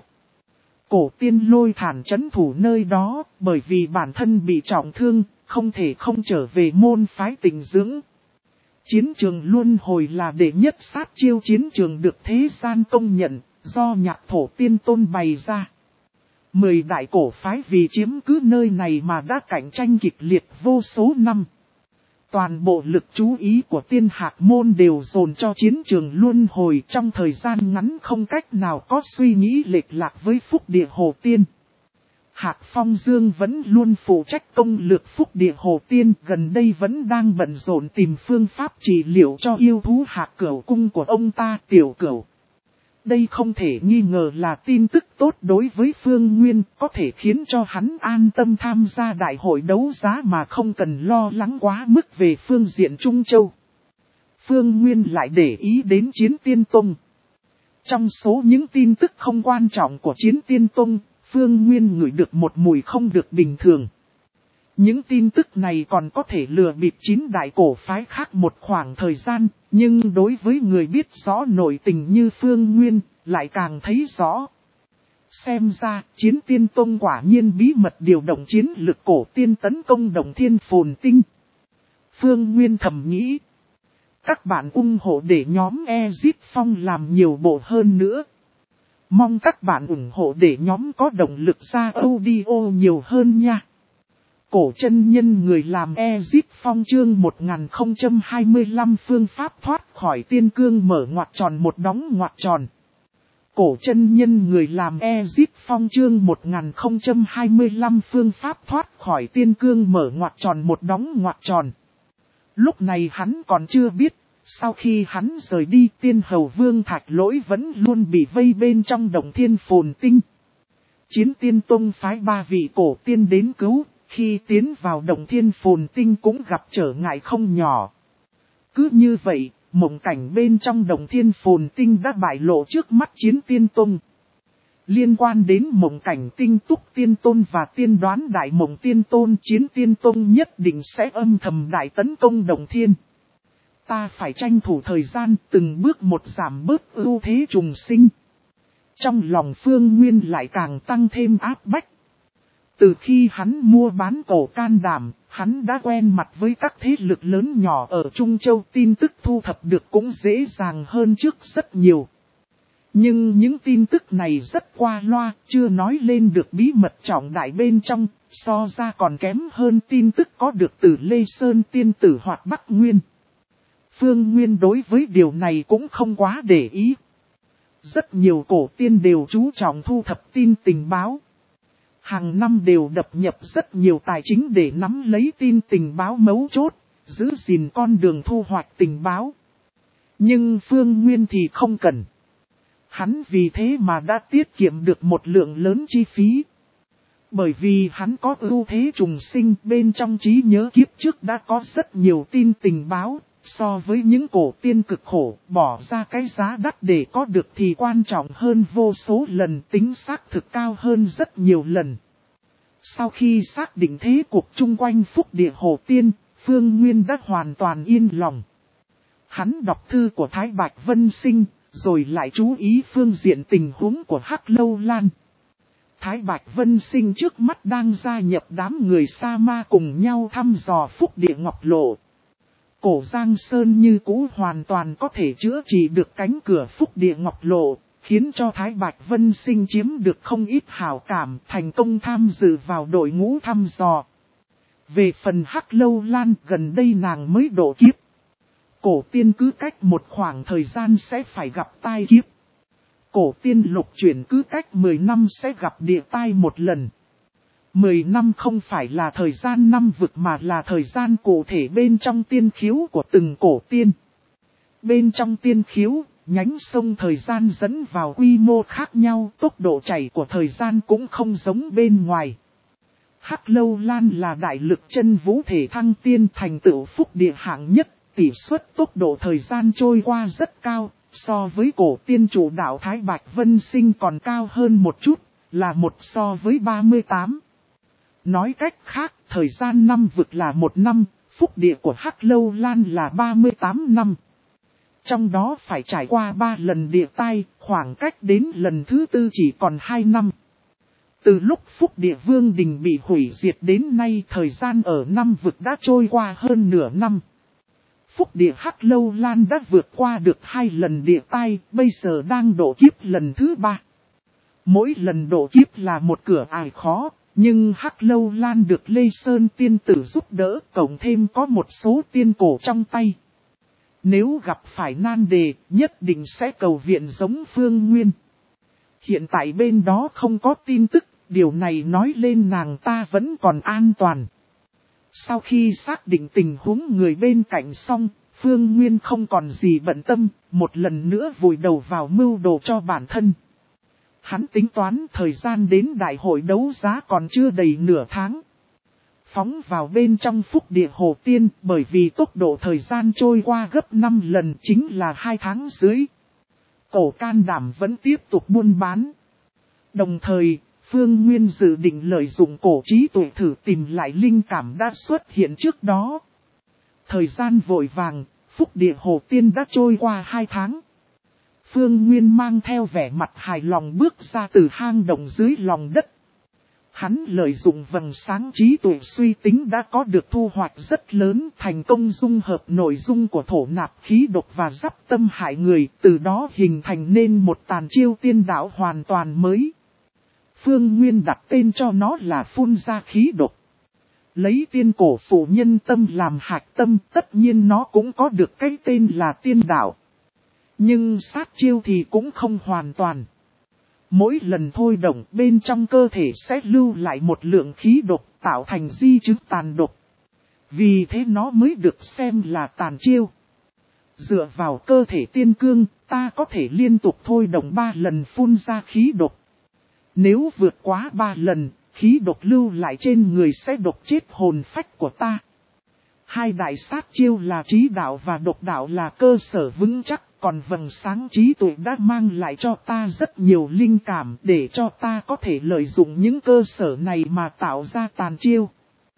Cổ tiên Lôi Thản trấn thủ nơi đó, bởi vì bản thân bị trọng thương, không thể không trở về môn phái tịnh dưỡng. Chiến trường luân hồi là đệ nhất sát chiêu chiến trường được thế gian công nhận, do Nhạc Thổ Tiên Tôn bày ra. Mười đại cổ phái vì chiếm cứ nơi này mà đã cạnh tranh kịch liệt vô số năm. Toàn bộ lực chú ý của tiên hạc môn đều dồn cho chiến trường luân hồi, trong thời gian ngắn không cách nào có suy nghĩ lệch lạc với Phúc Địa Hồ Tiên. Hạc Phong Dương vẫn luôn phụ trách công lược Phúc Địa Hồ Tiên, gần đây vẫn đang bận rộn tìm phương pháp trị liệu cho yêu thú Hạc Cửu cung của ông ta Tiểu Cửu. Đây không thể nghi ngờ là tin tức tốt đối với Phương Nguyên, có thể khiến cho hắn an tâm tham gia đại hội đấu giá mà không cần lo lắng quá mức về phương diện Trung Châu. Phương Nguyên lại để ý đến Chiến Tiên Tông. Trong số những tin tức không quan trọng của Chiến Tiên Tông, Phương Nguyên ngửi được một mùi không được bình thường. Những tin tức này còn có thể lừa bịp chín đại cổ phái khác một khoảng thời gian, nhưng đối với người biết rõ nội tình như Phương Nguyên, lại càng thấy rõ. Xem ra, Chiến Tiên Tông quả nhiên bí mật điều động chiến lực cổ tiên tấn công Động Thiên Phồn Tinh. Phương Nguyên thầm nghĩ. Các bạn ủng hộ để nhóm Exit Phong làm nhiều bộ hơn nữa. Mong các bạn ủng hộ để nhóm có động lực ra audio nhiều hơn nha. Cổ chân nhân người làm Exit Phong chương một nghìn không trăm hai mươi lăm phương pháp thoát khỏi tiên cương mở ngoặc tròn một đóng ngoặc tròn. Cổ chân nhân người làm Exit Phong chương một nghìn không trăm hai mươi lăm phương pháp thoát khỏi tiên cương mở ngoặc tròn một đóng ngoặc tròn. Lúc này hắn còn chưa biết, sau khi hắn rời đi Tiên Hầu Vương Thạch Lỗi vẫn luôn bị vây bên trong Động Thiên Phồn Tinh. Chiến Tiên Tông phái ba vị cổ tiên đến cứu. Khi tiến vào Động Thiên Phồn Tinh cũng gặp trở ngại không nhỏ. Cứ như vậy, mộng cảnh bên trong Động Thiên Phồn Tinh đã bại lộ trước mắt Chiến Tiên Tông. Liên quan đến mộng cảnh Tinh Túc Tiên Tôn và tiên đoán Đại Mộng Tiên Tôn, Chiến Tiên Tông nhất định sẽ âm thầm đại tấn công Động Thiên. Ta phải tranh thủ thời gian từng bước một giảm bớt ưu thế trùng sinh. Trong lòng Phương Nguyên lại càng tăng thêm áp bách. Từ khi hắn mua bán cổ can đảm, hắn đã quen mặt với các thế lực lớn nhỏ ở Trung Châu, tin tức thu thập được cũng dễ dàng hơn trước rất nhiều. Nhưng những tin tức này rất qua loa, chưa nói lên được bí mật trọng đại bên trong, so ra còn kém hơn tin tức có được từ Lê Sơn Tiên Tử hoặc Bắc Nguyên. Phương Nguyên đối với điều này cũng không quá để ý. Rất nhiều cổ tiên đều chú trọng thu thập tin tình báo. Hàng năm đều đập nhập rất nhiều tài chính để nắm lấy tin tình báo mấu chốt, giữ gìn con đường thu hoạch tình báo. Nhưng Phương Nguyên thì không cần. Hắn vì thế mà đã tiết kiệm được một lượng lớn chi phí. Bởi vì hắn có ưu thế trùng sinh, bên trong trí nhớ kiếp trước đã có rất nhiều tin tình báo. So với những cổ tiên cực khổ, bỏ ra cái giá đắt để có được thì quan trọng hơn vô số lần, tính xác thực cao hơn rất nhiều lần. Sau khi xác định thế cuộc chung quanh Phúc Địa Hồ Tiên, Phương Nguyên đã hoàn toàn yên lòng. Hắn đọc thư của Thái Bạch Vân Sinh, rồi lại chú ý phương diện tình huống của Hắc Lâu Lan. Thái Bạch Vân Sinh trước mắt đang gia nhập đám người Sa Ma cùng nhau thăm dò Phúc Địa Ngọc Lộ. Cổ Giang Sơn như cũ hoàn toàn có thể chữa trị được cánh cửa Phúc Địa Ngọc Lộ, khiến cho Thái Bạch Vân Sinh chiếm được không ít hảo cảm, thành công tham dự vào đội ngũ thăm dò. Về phần Hắc Lâu Lan, gần đây nàng mới độ kiếp. Cổ tiên cứ cách một khoảng thời gian sẽ phải gặp tai kiếp. Cổ tiên lục chuyển cứ cách mười năm sẽ gặp địa tai một lần. mười năm không phải là thời gian năm vực mà là thời gian cụ thể bên trong tiên khiếu của từng cổ tiên. Bên trong tiên khiếu, nhánh sông thời gian dẫn vào quy mô khác nhau, tốc độ chảy của thời gian cũng không giống bên ngoài. Hắc Lâu Lan là đại lực chân vũ thể thăng tiên thành tựu phúc địa hạng nhất, tỷ suất tốc độ thời gian trôi qua rất cao, so với cổ tiên chủ đạo Thái Bạch Vân Sinh còn cao hơn một chút, là một so với ba mươi tám. Nói cách khác, thời gian năm vực là một năm, phúc địa của Hắc Lâu Lan là ba mươi tám năm. Trong đó phải trải qua ba lần địa tai, khoảng cách đến lần thứ tư chỉ còn hai năm. Từ lúc phúc địa vương đình bị hủy diệt đến nay thời gian ở năm vực đã trôi qua hơn nửa năm. Phúc địa Hắc Lâu Lan đã vượt qua được hai lần địa tai, bây giờ đang độ kiếp lần thứ ba. Mỗi lần độ kiếp là một cửa ải khó, nhưng Hắc Lâu Lan được Lê Sơn tiên tử giúp đỡ, cộng thêm có một số tiên cổ trong tay. Nếu gặp phải nan đề, nhất định sẽ cầu viện giống Phương Nguyên. Hiện tại bên đó không có tin tức, điều này nói lên nàng ta vẫn còn an toàn. Sau khi xác định tình huống người bên cạnh xong, Phương Nguyên không còn gì bận tâm, một lần nữa vùi đầu vào mưu đồ cho bản thân. Hắn tính toán thời gian đến đại hội đấu giá còn chưa đầy nửa tháng. Phóng vào bên trong phúc địa hồ tiên bởi vì tốc độ thời gian trôi qua gấp năm lần chính là hai tháng dưới. Cổ can đảm vẫn tiếp tục buôn bán. Đồng thời, Phương Nguyên dự định lợi dụng cổ trí tuệ thử tìm lại linh cảm đã xuất hiện trước đó. Thời gian vội vàng, phúc địa hồ tiên đã trôi qua hai tháng. Phương Nguyên mang theo vẻ mặt hài lòng bước ra từ hang động dưới lòng đất. Hắn lợi dụng vầng sáng trí tuệ suy tính đã có được thu hoạch rất lớn, thành công dung hợp nội dung của thổ nạp khí độc và giáp tâm hại người, từ đó hình thành nên một tàn chiêu tiên đạo hoàn toàn mới. Phương Nguyên đặt tên cho nó là phun ra khí độc. Lấy tiên cổ phụ nhân tâm làm hạch tâm, tất nhiên nó cũng có được cái tên là tiên đạo. Nhưng sát chiêu thì cũng không hoàn toàn. Mỗi lần thôi động bên trong cơ thể sẽ lưu lại một lượng khí độc tạo thành di chứng tàn độc. Vì thế nó mới được xem là tàn chiêu. Dựa vào cơ thể tiên cương, ta có thể liên tục thôi động ba lần phun ra khí độc. Nếu vượt quá ba lần, khí độc lưu lại trên người sẽ độc chết hồn phách của ta. Hai đại sát chiêu là trí đạo và độc đạo là cơ sở vững chắc. Còn vầng sáng trí tuệ đã mang lại cho ta rất nhiều linh cảm để cho ta có thể lợi dụng những cơ sở này mà tạo ra tàn chiêu.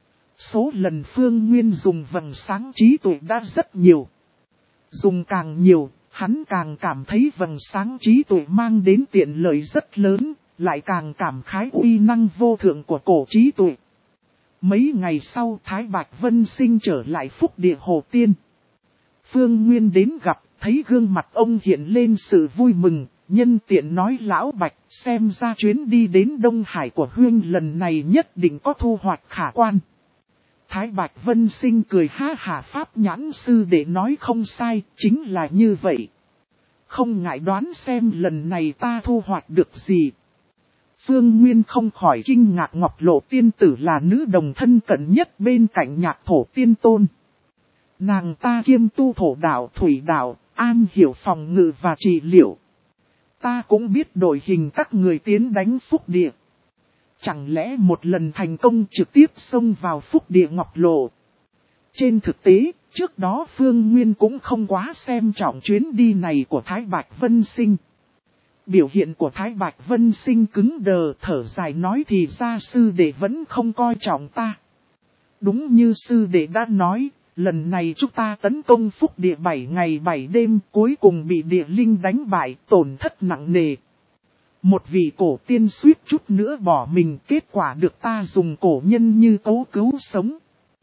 Số lần Phương Nguyên dùng vầng sáng trí tuệ đã rất nhiều. Dùng càng nhiều, hắn càng cảm thấy vầng sáng trí tuệ mang đến tiện lợi rất lớn, lại càng cảm khái uy năng vô thượng của cổ trí tuệ. Mấy ngày sau Thái Bạch Vân Sinh trở lại phúc địa hồ tiên. Phương Nguyên đến gặp. Thấy gương mặt ông hiện lên sự vui mừng, nhân tiện nói lão Bạch xem ra chuyến đi đến Đông Hải của Huyên lần này nhất định có thu hoạch khả quan. Thái Bạch Vân Sinh cười ha hả pháp nhãn sư để nói không sai, chính là như vậy. Không ngại đoán xem lần này ta thu hoạch được gì. Phương Nguyên không khỏi kinh ngạc Ngọc Lộ tiên tử là nữ đồng thân cận nhất bên cạnh Nhạc Thổ tiên tôn. Nàng ta kiêm tu thổ đạo, thủy đạo, an hiểu phòng ngự và trị liệu. Ta cũng biết đội hình các người tiến đánh phúc địa. Chẳng lẽ một lần thành công trực tiếp xông vào phúc địa Ngọc Lộ. Trên thực tế, trước đó Phương Nguyên cũng không quá xem trọng chuyến đi này của Thái Bạch Vân Sinh. Biểu hiện của Thái Bạch Vân Sinh cứng đờ thở dài nói thì ra sư đệ vẫn không coi trọng ta. Đúng như sư đệ đã nói. Lần này chúng ta tấn công phúc địa bảy ngày bảy đêm cuối cùng bị địa linh đánh bại tổn thất nặng nề. Một vị cổ tiên suýt chút nữa bỏ mình kết quả được ta dùng cổ nhân như Cố cứu sống.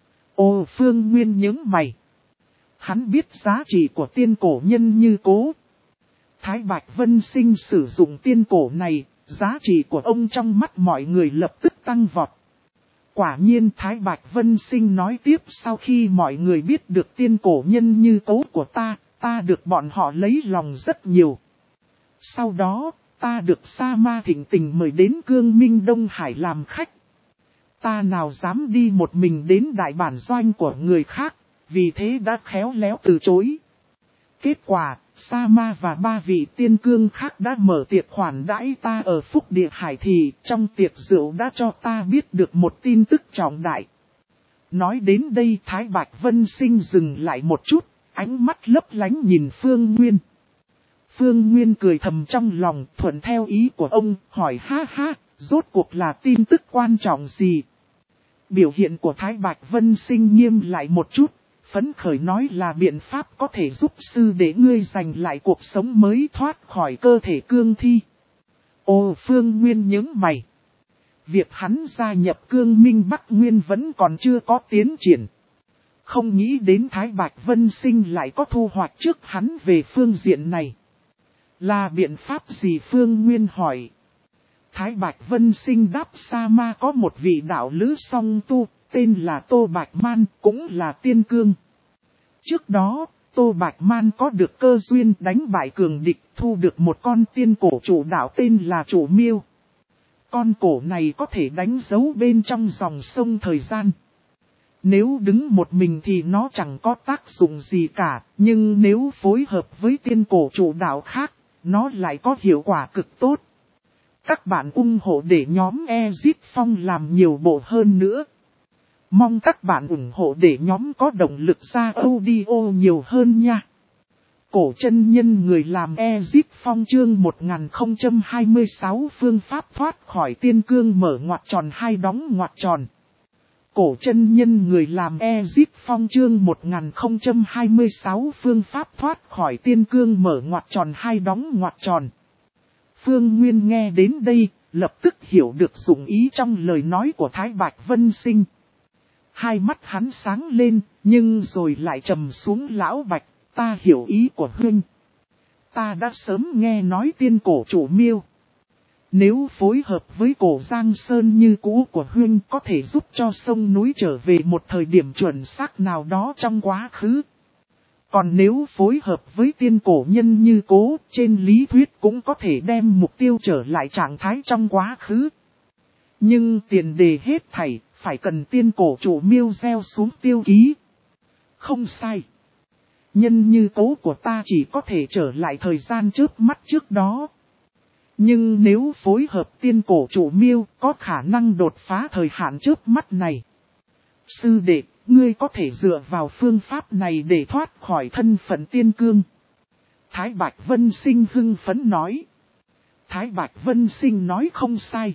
Ô Phương Nguyên nhướng mày. Hắn biết giá trị của tiên cổ nhân như Cố. Thái Bạch Vân Sinh sử dụng tiên cổ này, giá trị của ông trong mắt mọi người lập tức tăng vọt. Quả nhiên Thái Bạch Vân Sinh nói tiếp, sau khi mọi người biết được tiên cổ nhân như Cố của ta, ta được bọn họ lấy lòng rất nhiều. Sau đó, ta được Sa Ma thịnh tình mời đến Cương Minh Đông Hải làm khách. Ta nào dám đi một mình đến đại bản doanh của người khác, vì thế đã khéo léo từ chối. Kết quả, Sa Ma và ba vị tiên cương khác đã mở tiệc khoản đãi ta ở Phúc Địa Hải thì trong tiệc rượu đã cho ta biết được một tin tức trọng đại. Nói đến đây Thái Bạch Vân Sinh dừng lại một chút, ánh mắt lấp lánh nhìn Phương Nguyên. Phương Nguyên cười thầm trong lòng, thuận theo ý của ông, hỏi ha ha, rốt cuộc là tin tức quan trọng gì? Biểu hiện của Thái Bạch Vân Sinh nghiêm lại một chút, phấn khởi nói là biện pháp có thể giúp sư để ngươi giành lại cuộc sống mới thoát khỏi cơ thể cương thi. Ồ, Phương Nguyên nhướng mày. Việc hắn gia nhập Cương Minh Bắc Nguyên vẫn còn chưa có tiến triển. Không nghĩ đến Thái Bạch Vân Sinh lại có thu hoạch trước hắn về phương diện này. Là biện pháp gì? Phương Nguyên hỏi. Thái Bạch Vân Sinh đáp, Sa Ma có một vị đạo lữ song tu, tên là Tô Bạch Man, cũng là tiên cương. Trước đó, Tô Bạch Man có được cơ duyên đánh bại cường địch, thu được một con tiên cổ chủ đạo tên là Chủ Miêu. Con cổ này có thể đánh dấu bên trong dòng sông thời gian. Nếu đứng một mình thì nó chẳng có tác dụng gì cả, nhưng nếu phối hợp với tiên cổ chủ đạo khác, nó lại có hiệu quả cực tốt. Các bạn ủng hộ để nhóm Ezip Phong làm nhiều bộ hơn nữa. Mong các bạn ủng hộ để nhóm có động lực ra audio nhiều hơn nha. Cổ chân nhân người làm Ezip Phong chương một nghìn không trăm hai mươi sáu phương pháp thoát khỏi tiên cương mở ngoặc tròn hai đóng ngoặc tròn. Cổ chân nhân người làm Ezip Phong chương một nghìn không trăm hai mươi sáu phương pháp thoát khỏi tiên cương mở ngoặc tròn hai đóng ngoặc tròn. Phương Nguyên nghe đến đây, lập tức hiểu được dụng ý trong lời nói của Thái Bạch Vân Sinh. Hai mắt hắn sáng lên, nhưng rồi lại trầm xuống. Lão Bạch, ta hiểu ý của huynh. Ta đã sớm nghe nói tiên cổ Chủ Miêu. Nếu phối hợp với cổ Giang Sơn như cũ của huynh có thể giúp cho sông núi trở về một thời điểm chuẩn xác nào đó trong quá khứ. Còn nếu phối hợp với tiên cổ nhân như Cố, trên lý thuyết cũng có thể đem mục tiêu trở lại trạng thái trong quá khứ. Nhưng tiền đề hết thảy, phải cần tiên cổ Chủ Miêu gieo xuống tiêu ký. Không sai. Nhân như Cố của ta chỉ có thể trở lại thời gian trước mắt trước đó. Nhưng nếu phối hợp tiên cổ Chủ Miêu, có khả năng đột phá thời hạn trước mắt này. Sư đệ, ngươi có thể dựa vào phương pháp này để thoát khỏi thân phận tiên cương. Thái Bạch Vân Sinh hưng phấn nói. Thái Bạch Vân Sinh nói không sai.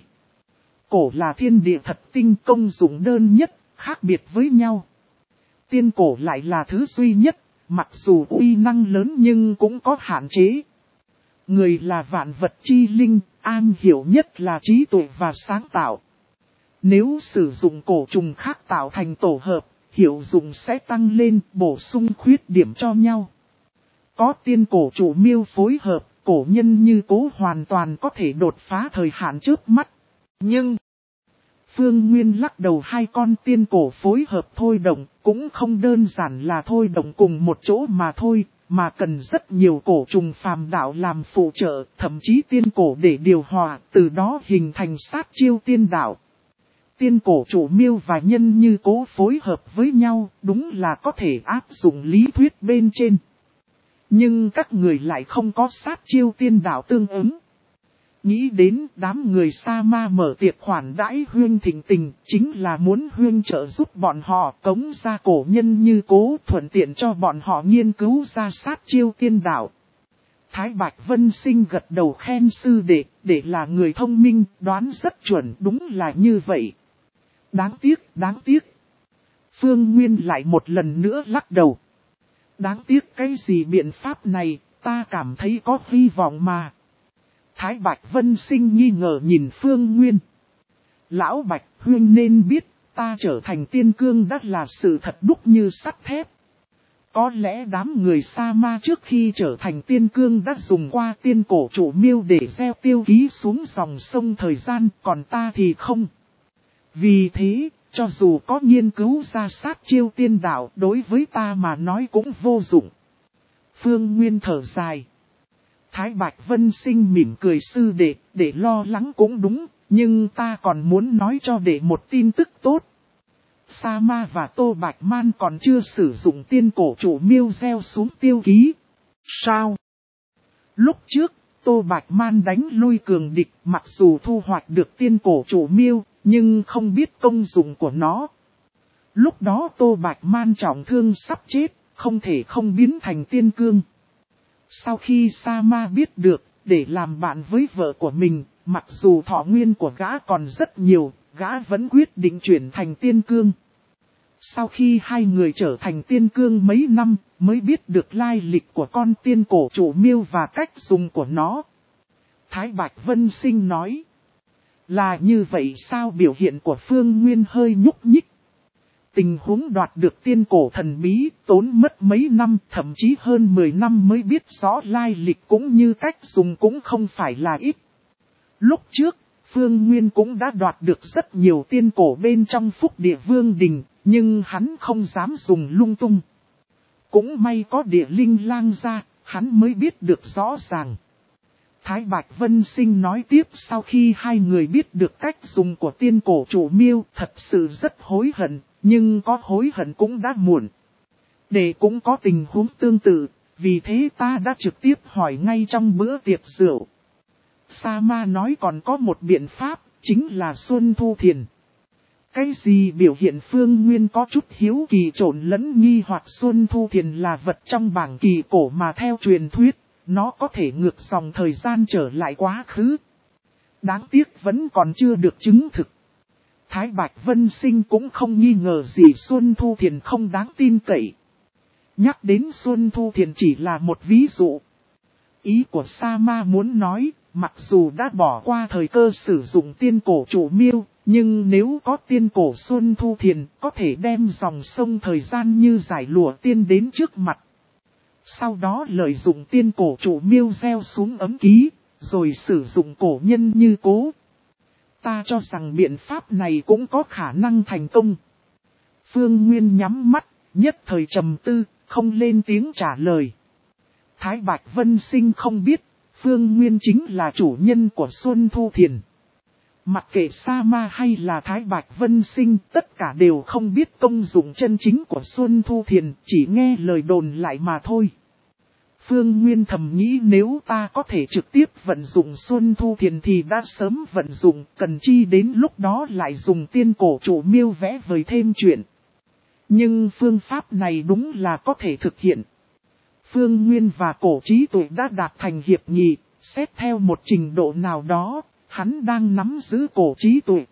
Cổ là thiên địa thật tinh, công dụng đơn nhất, khác biệt với nhau. Tiên cổ lại là thứ duy nhất, mặc dù uy năng lớn nhưng cũng có hạn chế. Người là vạn vật chi linh, an hiểu nhất là trí tuệ và sáng tạo. Nếu sử dụng cổ trùng khác tạo thành tổ hợp, hiệu dụng sẽ tăng lên, bổ sung khuyết điểm cho nhau. Có tiên cổ Chủ Miêu phối hợp, cổ nhân như Cố hoàn toàn có thể đột phá thời hạn trước mắt. Nhưng, Phương Nguyên lắc đầu, hai con tiên cổ phối hợp thôi động, cũng không đơn giản là thôi động cùng một chỗ mà thôi, mà cần rất nhiều cổ trùng phàm đạo làm phụ trợ, thậm chí tiên cổ để điều hòa, từ đó hình thành sát chiêu tiên đạo. Tiên cổ Chủ Miêu và nhân như Cố phối hợp với nhau, đúng là có thể áp dụng lý thuyết bên trên. Nhưng các người lại không có sát chiêu tiên đạo tương ứng. Nghĩ đến đám người Sa Ma mở tiệc khoản đãi huyên thịnh tình, chính là muốn huyên trợ giúp bọn họ cống ra cổ nhân như Cố, thuận tiện cho bọn họ nghiên cứu ra sát chiêu tiên đạo. Thái Bạch Vân Sinh gật đầu khen sư đệ, để là người thông minh, đoán rất chuẩn, đúng là như vậy. Đáng tiếc, đáng tiếc. Phương Nguyên lại một lần nữa lắc đầu. Đáng tiếc cái gì? Biện pháp này, ta cảm thấy có hy vọng mà. Thái Bạch Vân Sinh nghi ngờ nhìn Phương Nguyên. Lão Bạch, huynh nên biết, ta trở thành tiên cương đã là sự thật đúc như sắt thép. Có lẽ đám người Sa Ma trước khi trở thành tiên cương đã dùng qua tiên cổ Chủ Miêu để gieo tiêu ký xuống dòng sông thời gian, còn ta thì không. Vì thế, cho dù có nghiên cứu ra sát chiêu tiên đạo đối với ta mà nói cũng vô dụng. Phương Nguyên thở dài. Thái Bạch Vân Sinh mỉm cười sư đệ, để lo lắng cũng đúng, nhưng ta còn muốn nói cho đệ một tin tức tốt. Sa Ma và Tô Bạch Man còn chưa sử dụng tiên cổ trụ miêu gieo xuống tiêu ký. Sao? Lúc trước, Tô Bạch Man đánh lui cường địch, mặc dù thu hoạch được tiên cổ trụ miêu, nhưng không biết công dụng của nó. Lúc đó Tô Bạch Man trọng thương sắp chết, không thể không biến thành tiên cương. Sau khi Sa Ma biết được, để làm bạn với vợ của mình, mặc dù thọ nguyên của gã còn rất nhiều, gã vẫn quyết định chuyển thành tiên cương. Sau khi hai người trở thành tiên cương mấy năm, mới biết được lai lịch của con tiên cổ trụ miêu và cách dùng của nó. Thái Bạch Vân Sinh nói. Là như vậy sao? Biểu hiện của Phương Nguyên hơi nhúc nhích. Tình huống đoạt được tiên cổ thần bí, tốn mất mấy năm, thậm chí hơn mười năm mới biết rõ lai lịch cũng như cách dùng cũng không phải là ít. Lúc trước, Phương Nguyên cũng đã đoạt được rất nhiều tiên cổ bên trong Phúc Địa Vương Đình, nhưng hắn không dám dùng lung tung. Cũng may có Địa Linh Lang ra, hắn mới biết được rõ ràng. Thái Bạch Vân Sinh nói tiếp, sau khi hai người biết được cách dùng của tiên cổ trụ miêu, thật sự rất hối hận, nhưng có hối hận cũng đã muộn. Để cũng có tình huống tương tự, vì thế ta đã trực tiếp hỏi ngay trong bữa tiệc rượu. Sa Ma nói còn có một biện pháp, chính là Xuân Thu Thiền. Cái gì? Biểu hiện Phương Nguyên có chút hiếu kỳ trộn lẫn nghi hoặc. Xuân Thu Thiền là vật trong bảng kỳ cổ mà theo truyền thuyết, nó có thể ngược dòng thời gian trở lại quá khứ. Đáng tiếc vẫn còn chưa được chứng thực. Thái Bạch Vân Sinh cũng không nghi ngờ gì Xuân Thu Thiền không đáng tin cậy. Nhắc đến Xuân Thu Thiền chỉ là một ví dụ. Ý của Sa Ma muốn nói, mặc dù đã bỏ qua thời cơ sử dụng tiên cổ trụ miêu, nhưng nếu có tiên cổ Xuân Thu Thiền, có thể đem dòng sông thời gian như giải lụa tiên đến trước mặt. Sau đó lợi dụng tiên cổ trụ miêu gieo xuống ấm ký, rồi sử dụng cổ nhân như cố. Ta cho rằng biện pháp này cũng có khả năng thành công. Phương Nguyên nhắm mắt, nhất thời trầm tư, không lên tiếng trả lời. Thái Bạch Vân Sinh không biết, Phương Nguyên chính là chủ nhân của Xuân Thu Thiền. Mặc kệ Sa Ma hay là Thái Bạch Vân Sinh, tất cả đều không biết công dụng chân chính của Xuân Thu Thiền, chỉ nghe lời đồn lại mà thôi. Phương Nguyên thầm nghĩ nếu ta có thể trực tiếp vận dụng Xuân Thu Thiền thì đã sớm vận dụng, cần chi đến lúc đó lại dùng tiên cổ trụ miêu vẽ vời thêm chuyện. Nhưng phương pháp này đúng là có thể thực hiện. Phương Nguyên và Cổ Trí Tuệ đã đạt thành hiệp nghị, xét theo một trình độ nào đó, hắn đang nắm giữ Cổ Trí Tuệ.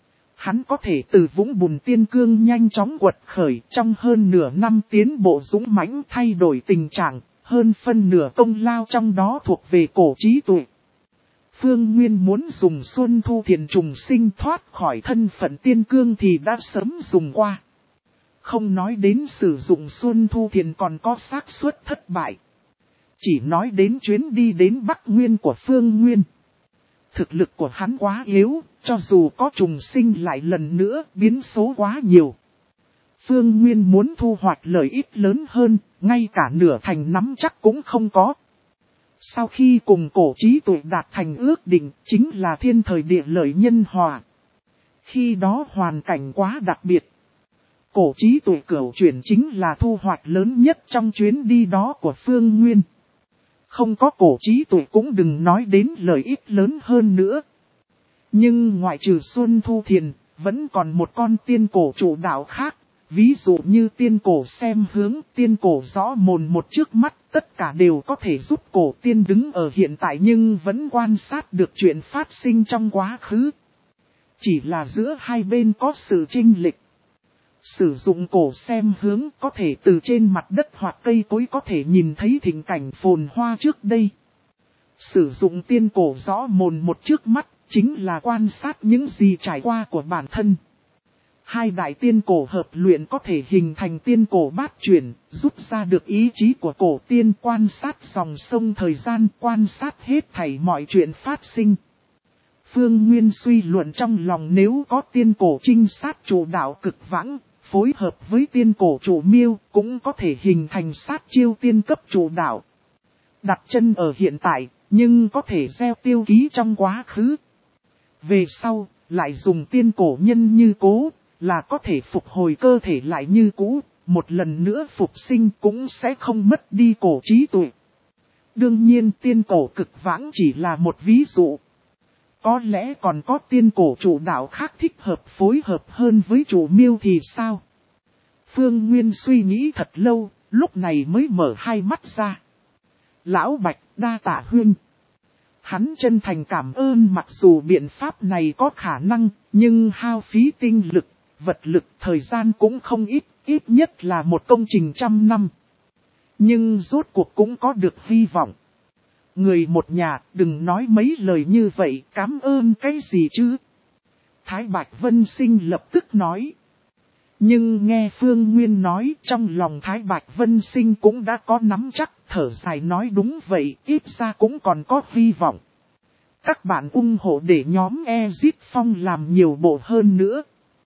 Hắn có thể từ vũng bùn tiên cương nhanh chóng quật khởi, trong hơn nửa năm tiến bộ dũng mãnh thay đổi tình trạng, hơn phân nửa công lao trong đó thuộc về Cổ Trí Tuệ. Phương Nguyên muốn dùng Xuân Thu Thiền trùng sinh thoát khỏi thân phận tiên cương thì đã sớm dùng qua. Không nói đến sử dụng Xuân Thu Thiền còn có xác suất thất bại. Chỉ nói đến chuyến đi đến Bắc Nguyên của Phương Nguyên. Thực lực của hắn quá yếu, cho dù có trùng sinh lại lần nữa biến số quá nhiều. Phương Nguyên muốn thu hoạch lợi ích lớn hơn, ngay cả nửa thành nắm chắc cũng không có. Sau khi cùng Cổ Trí Tuệ đạt thành ước định, chính là thiên thời địa lợi nhân hòa. Khi đó hoàn cảnh quá đặc biệt. Cổ Trí Tuệ cửu chuyển chính là thu hoạch lớn nhất trong chuyến đi đó của Phương Nguyên. Không có Cổ Trí Tuệ cũng đừng nói đến lợi ích lớn hơn nữa. Nhưng ngoại trừ Xuân Thu Thiền, vẫn còn một con tiên cổ trụ đạo khác. Ví dụ như tiên cổ xem hướng, tiên cổ rõ mồn một trước mắt, tất cả đều có thể giúp cổ tiên đứng ở hiện tại nhưng vẫn quan sát được chuyện phát sinh trong quá khứ. Chỉ là giữa hai bên có sự chênh lệch. Sử dụng cổ xem hướng có thể từ trên mặt đất hoặc cây cối có thể nhìn thấy thịnh cảnh phồn hoa trước đây. Sử dụng tiên cổ rõ mồn một trước mắt chính là quan sát những gì trải qua của bản thân. Hai đại tiên cổ hợp luyện có thể hình thành tiên cổ bát chuyển, rút ra được ý chí của cổ tiên quan sát dòng sông thời gian, quan sát hết thảy mọi chuyện phát sinh. Phương Nguyên suy luận trong lòng, nếu có tiên cổ trinh sát chủ đạo cực vãng, phối hợp với tiên cổ chủ miêu, cũng có thể hình thành sát chiêu tiên cấp chủ đạo. Đặt chân ở hiện tại, nhưng có thể gieo tiêu ký trong quá khứ. Về sau, lại dùng tiên cổ nhân như cố, là có thể phục hồi cơ thể lại như cũ, một lần nữa phục sinh cũng sẽ không mất đi cổ trí tuệ. Đương nhiên tiên cổ cực vãng chỉ là một ví dụ. Có lẽ còn có tiên cổ chủ đạo khác thích hợp phối hợp hơn với chủ miêu thì sao? Phương Nguyên suy nghĩ thật lâu, lúc này mới mở hai mắt ra. Lão Bạch, đa tạ huynh. Hắn chân thành cảm ơn, mặc dù biện pháp này có khả năng, nhưng hao phí tinh lực, vật lực, thời gian cũng không ít, ít nhất là một công trình trăm năm. Nhưng rốt cuộc cũng có được hy vọng. Người một nhà, đừng nói mấy lời như vậy, cảm ơn cái gì chứ? Thái Bạch Vân Sinh lập tức nói. Nhưng nghe Phương Nguyên nói, trong lòng Thái Bạch Vân Sinh cũng đã có nắm chắc, thở dài nói đúng vậy, ít ra cũng còn có hy vọng. Các bạn ủng hộ để nhóm Exit Phong làm nhiều bộ hơn nữa.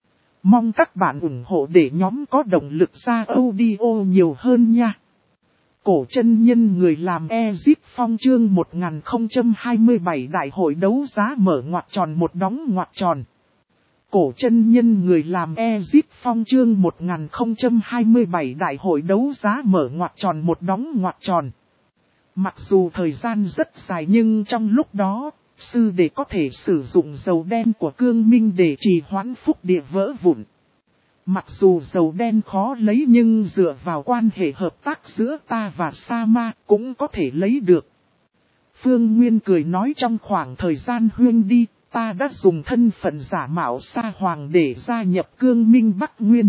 Mong các bạn ủng hộ để nhóm có động lực ra audio nhiều hơn nha. Cổ chân nhân người làm Exit Phong chương một nghìn không trăm hai mươi bảy đại hội đấu giá mở ngoặc tròn một đóng ngoặc tròn. Cổ chân nhân người làm Exit Phong chương một nghìn không trăm hai mươi bảy đại hội đấu giá mở ngoặc tròn một đóng ngoặc tròn. Mặc dù thời gian rất dài nhưng trong lúc đó, sư đệ có thể sử dụng dầu đen của Cương Minh để trì hoãn phúc địa vỡ vụn. Mặc dù dầu đen khó lấy nhưng dựa vào quan hệ hợp tác giữa ta và Sa Ma cũng có thể lấy được. Phương Nguyên cười nói trong khoảng thời gian huyên đi, ta đã dùng thân phận giả mạo Sa Hoàng để gia nhập Cương Minh Bắc Nguyên.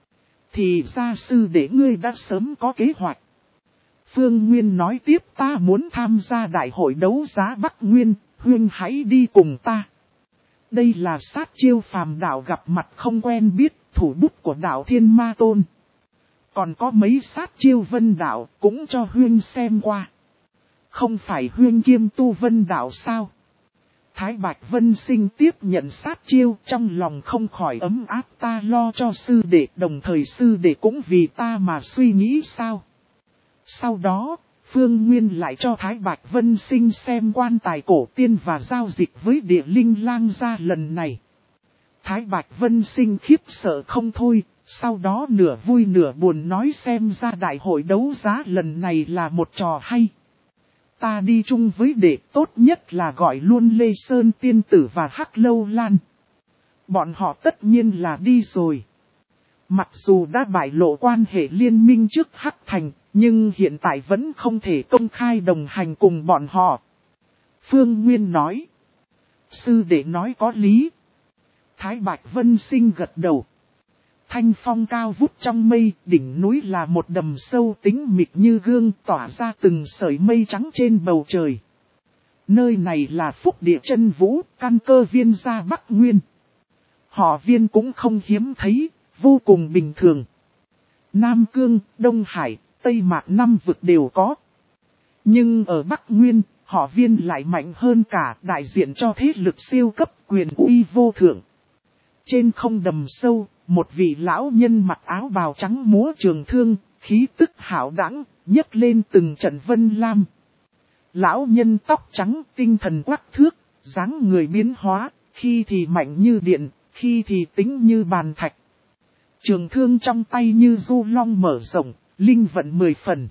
Thì gia sư đệ ngươi đã sớm có kế hoạch. Phương Nguyên nói tiếp, ta muốn tham gia đại hội đấu giá Bắc Nguyên, huyên hãy đi cùng ta. Đây là sát chiêu phàm đạo gặp mặt không quen biết, thủ bút của đạo Thiên Ma Tôn. Còn có mấy sát chiêu vân đạo cũng cho huyên xem qua. Không phải huyên kiêm tu vân đạo sao? Thái Bạch Vân Sinh tiếp nhận sát chiêu, trong lòng không khỏi ấm áp, ta lo cho sư đệ, đồng thời sư đệ cũng vì ta mà suy nghĩ sao. Sau đó, Phương Nguyên lại cho Thái Bạch Vân Sinh xem quan tài cổ tiên và giao dịch với địa linh lang gia lần này. Thái Bạch Vân Sinh khiếp sợ không thôi, sau đó nửa vui nửa buồn nói xem ra đại hội đấu giá lần này là một trò hay. Ta đi chung với đệ, tốt nhất là gọi luôn Lê Sơn Tiên Tử và Hắc Lâu Lan. Bọn họ tất nhiên là đi rồi. Mặc dù đã bại lộ quan hệ liên minh trước Hắc Thành, nhưng hiện tại vẫn không thể công khai đồng hành cùng bọn họ. Phương Nguyên nói. Sư đệ nói có lý. Thái Bạch Vân Sinh gật đầu. Thanh phong cao vút trong mây, đỉnh núi là một đầm sâu tính mịt như gương tỏa ra từng sợi mây trắng trên bầu trời. Nơi này là phúc địa chân vũ, căn cơ viên gia Bắc Nguyên. Họ Viên cũng không hiếm thấy, vô cùng bình thường. Nam Cương, Đông Hải, Tây Mạc năm vực đều có. Nhưng ở Bắc Nguyên, họ Viên lại mạnh hơn cả, đại diện cho thế lực siêu cấp, quyền uy vô thượng. Trên không đầm sâu, một vị lão nhân mặc áo bào trắng múa trường thương, khí tức hảo đãng, nhấc lên từng trận vân lam. Lão nhân tóc trắng, tinh thần quắc thước, dáng người biến hóa, khi thì mạnh như điện, khi thì tính như bàn thạch. Trường thương trong tay như du long mở rộng, linh vận mười phần.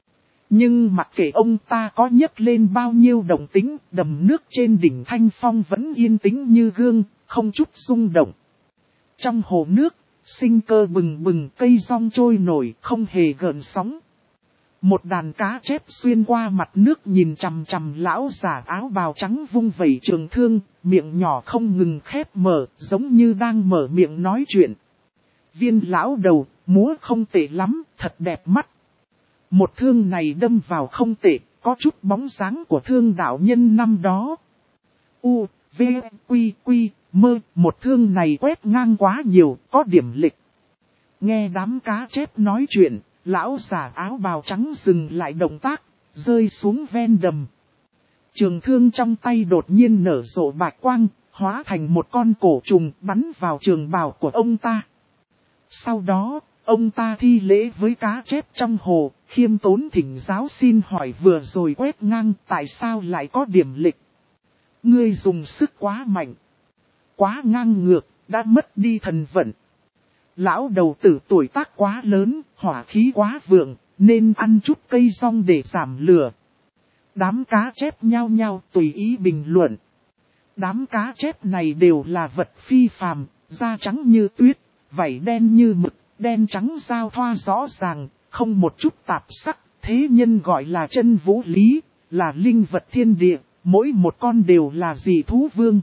Nhưng mặc kệ ông ta có nhấc lên bao nhiêu động tính, đầm nước trên đỉnh Thanh Phong vẫn yên tĩnh như gương, không chút rung động. Trong hồ nước, sinh cơ bừng bừng, cây rong trôi nổi, không hề gợn sóng. Một đàn cá chép xuyên qua mặt nước nhìn chằm chằm lão giả áo bào trắng vung vẩy trường thương, miệng nhỏ không ngừng khép mở, giống như đang mở miệng nói chuyện. Viên lão đầu, múa không tệ lắm, thật đẹp mắt. Một thương này đâm vào không tệ, có chút bóng dáng của thương đạo nhân năm đó. U, V, Quy, Quy, Mơ, một thương này quét ngang quá nhiều, có điểm lịch. Nghe đám cá chép nói chuyện, lão giả áo bào trắng dừng lại động tác, rơi xuống ven đầm. Trường thương trong tay đột nhiên nở rộ bạch quang, hóa thành một con cổ trùng bắn vào trường bào của ông ta. Sau đó, ông ta thi lễ với cá chép trong hồ, khiêm tốn thỉnh giáo xin hỏi vừa rồi quét ngang tại sao lại có điểm lịch. Ngươi dùng sức quá mạnh, quá ngang ngược, đã mất đi thần vận. Lão đầu tử tuổi tác quá lớn, hỏa khí quá vượng, nên ăn chút cây rong để giảm lửa. Đám cá chép nhao nhao tùy ý bình luận. Đám cá chép này đều là vật phi phàm, da trắng như tuyết, vảy đen như mực, đen trắng giao thoa rõ ràng, không một chút tạp sắc, thế nhân gọi là chân vũ lý, là linh vật thiên địa, mỗi một con đều là dị thú vương.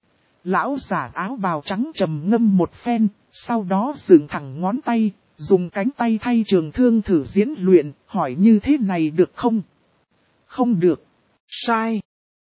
Lão giả áo bào trắng trầm ngâm một phen, sau đó dựng thẳng ngón tay, dùng cánh tay thay trường thương thử diễn luyện, hỏi như thế này được không? Không được. Sai.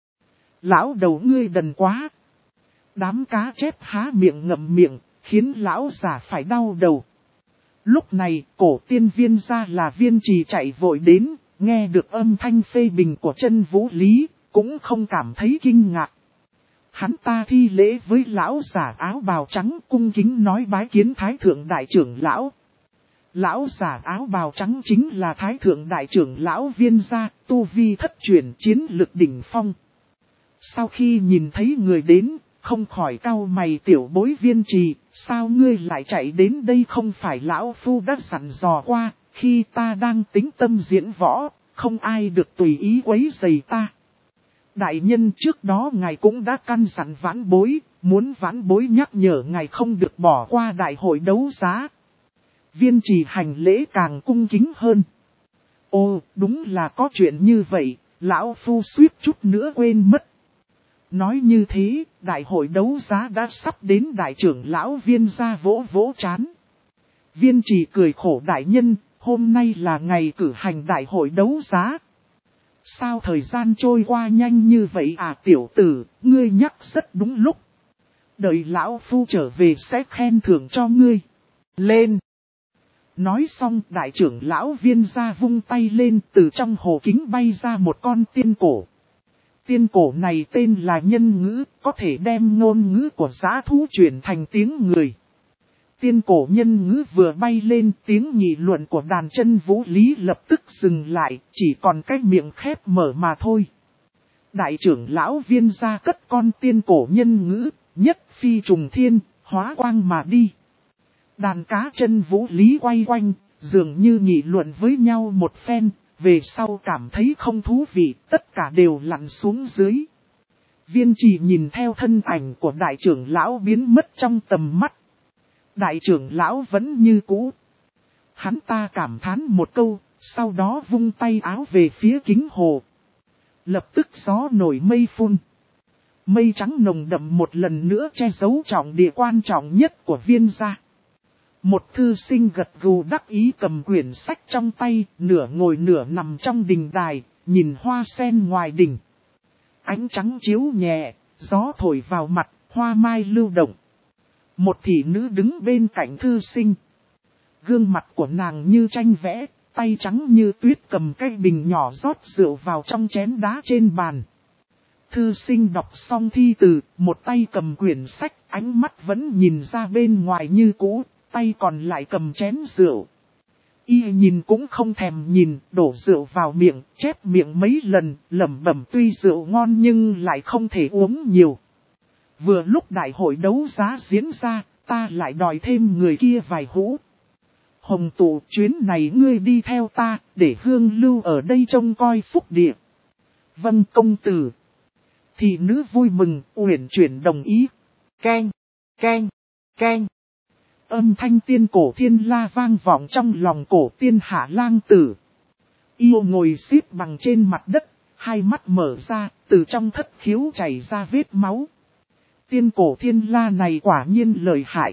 Lão đầu ngươi đần quá. Đám cá chép há miệng ngậm miệng, khiến lão giả phải đau đầu. Lúc này, cổ tiên viên ra là Viên Trì chạy vội đến, nghe được âm thanh phê bình của chân vũ lý, cũng không cảm thấy kinh ngạc. Hắn ta thi lễ với lão giả áo bào trắng cung kính nói bái kiến Thái Thượng Đại trưởng Lão. Lão giả áo bào trắng chính là Thái Thượng Đại trưởng Lão Viên gia, tu vi thất truyền chiến lực đỉnh phong. Sau khi nhìn thấy người đến, không khỏi cau mày tiểu bối Viên Trì, sao ngươi lại chạy đến đây không phải Lão Phu đã dặn dò qua, khi ta đang tính tâm diễn võ, không ai được tùy ý quấy rầy ta. Đại nhân trước đó ngài cũng đã căn dặn vãn bối, muốn vãn bối nhắc nhở ngài không được bỏ qua đại hội đấu giá. Viên Trì hành lễ càng cung kính hơn. Ồ, đúng là có chuyện như vậy, Lão Phu suýt chút nữa quên mất. Nói như thế, đại hội đấu giá đã sắp đến đại trưởng lão Viên gia vỗ vỗ chán. Viên Trì cười khổ đại nhân, hôm nay là ngày cử hành đại hội đấu giá. Sao thời gian trôi qua nhanh như vậy à tiểu tử, ngươi nhắc rất đúng lúc. Đợi Lão Phu trở về sẽ khen thưởng cho ngươi. Lên! Nói xong đại trưởng lão Viên gia vung tay lên từ trong hồ kính bay ra một con tiên cổ. Tiên cổ này tên là nhân ngữ, có thể đem ngôn ngữ của dã thú chuyển thành tiếng người. Tiên cổ nhân ngữ vừa bay lên, tiếng nghị luận của đàn chân vũ lý lập tức dừng lại, chỉ còn cái miệng khép mở mà thôi. Đại trưởng lão Viên gia cất con tiên cổ nhân ngữ, nhất phi trùng thiên, hóa quang mà đi. Đàn cá chân vũ lý quay quanh, dường như nghị luận với nhau một phen, về sau cảm thấy không thú vị, tất cả đều lặn xuống dưới. Viên Trì nhìn theo thân ảnh của đại trưởng lão biến mất trong tầm mắt. Đại trưởng lão vẫn như cũ. Hắn ta cảm thán một câu, sau đó vung tay áo về phía kính hồ. Lập tức gió nổi mây phun. Mây trắng nồng đậm một lần nữa che giấu trọng địa quan trọng nhất của Viên gia. Một thư sinh gật gù đắc ý cầm quyển sách trong tay, nửa ngồi nửa nằm trong đình đài, nhìn hoa sen ngoài đình. Ánh trắng chiếu nhẹ, gió thổi vào mặt, hoa mai lưu động. Một thị nữ đứng bên cạnh thư sinh. Gương mặt của nàng như tranh vẽ, tay trắng như tuyết cầm cái bình nhỏ rót rượu vào trong chén đá trên bàn. Thư sinh đọc xong thi từ, một tay cầm quyển sách, ánh mắt vẫn nhìn ra bên ngoài như cũ, tay còn lại cầm chén rượu. Y nhìn cũng không thèm nhìn, đổ rượu vào miệng, chép miệng mấy lần, lẩm bẩm tuy rượu ngon nhưng lại không thể uống nhiều. Vừa lúc đại hội đấu giá diễn ra, ta lại đòi thêm người kia vài hũ. Hồng Tụ, chuyến này ngươi đi theo ta, để hương lưu ở đây trông coi phúc địa. Vâng công tử. Thị nữ vui mừng, uyển chuyển đồng ý. Keng, keng, keng. Âm thanh tiên cổ thiên la vang vọng trong lòng cổ tiên Hạ Lang Tử. Yêu ngồi xếp bằng trên mặt đất, hai mắt mở ra, từ trong thất khiếu chảy ra vết máu. Tiên cổ thiên la này quả nhiên lợi hại.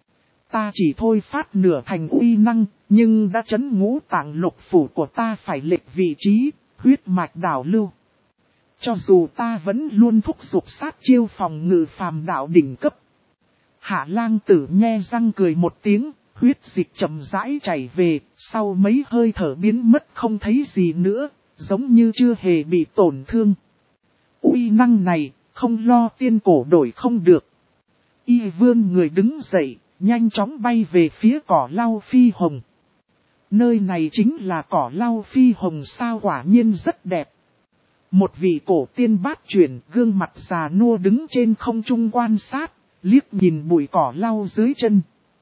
Ta chỉ thôi phát nửa thành uy năng, nhưng đã chấn ngũ tạng lục phủ của ta phải lệch vị trí, huyết mạch đảo lưu. Cho dù ta vẫn luôn thúc giục sát chiêu phòng ngự phàm đạo đỉnh cấp. Hạ Lang Tử nhe răng cười một tiếng, huyết dịch chậm rãi chảy về, sau mấy hơi thở biến mất không thấy gì nữa, giống như chưa hề bị tổn thương. uy năng này, không lo tiên cổ đổi không được. Y vươn người đứng dậy, nhanh chóng bay về phía cỏ lau phi hồng. Nơi này chính là cỏ lau phi hồng sao, quả nhiên rất đẹp. Một vị cổ tiên bát chuyển, gương mặt già nua đứng trên không trung quan sát, liếc nhìn bụi cỏ lau dưới chân.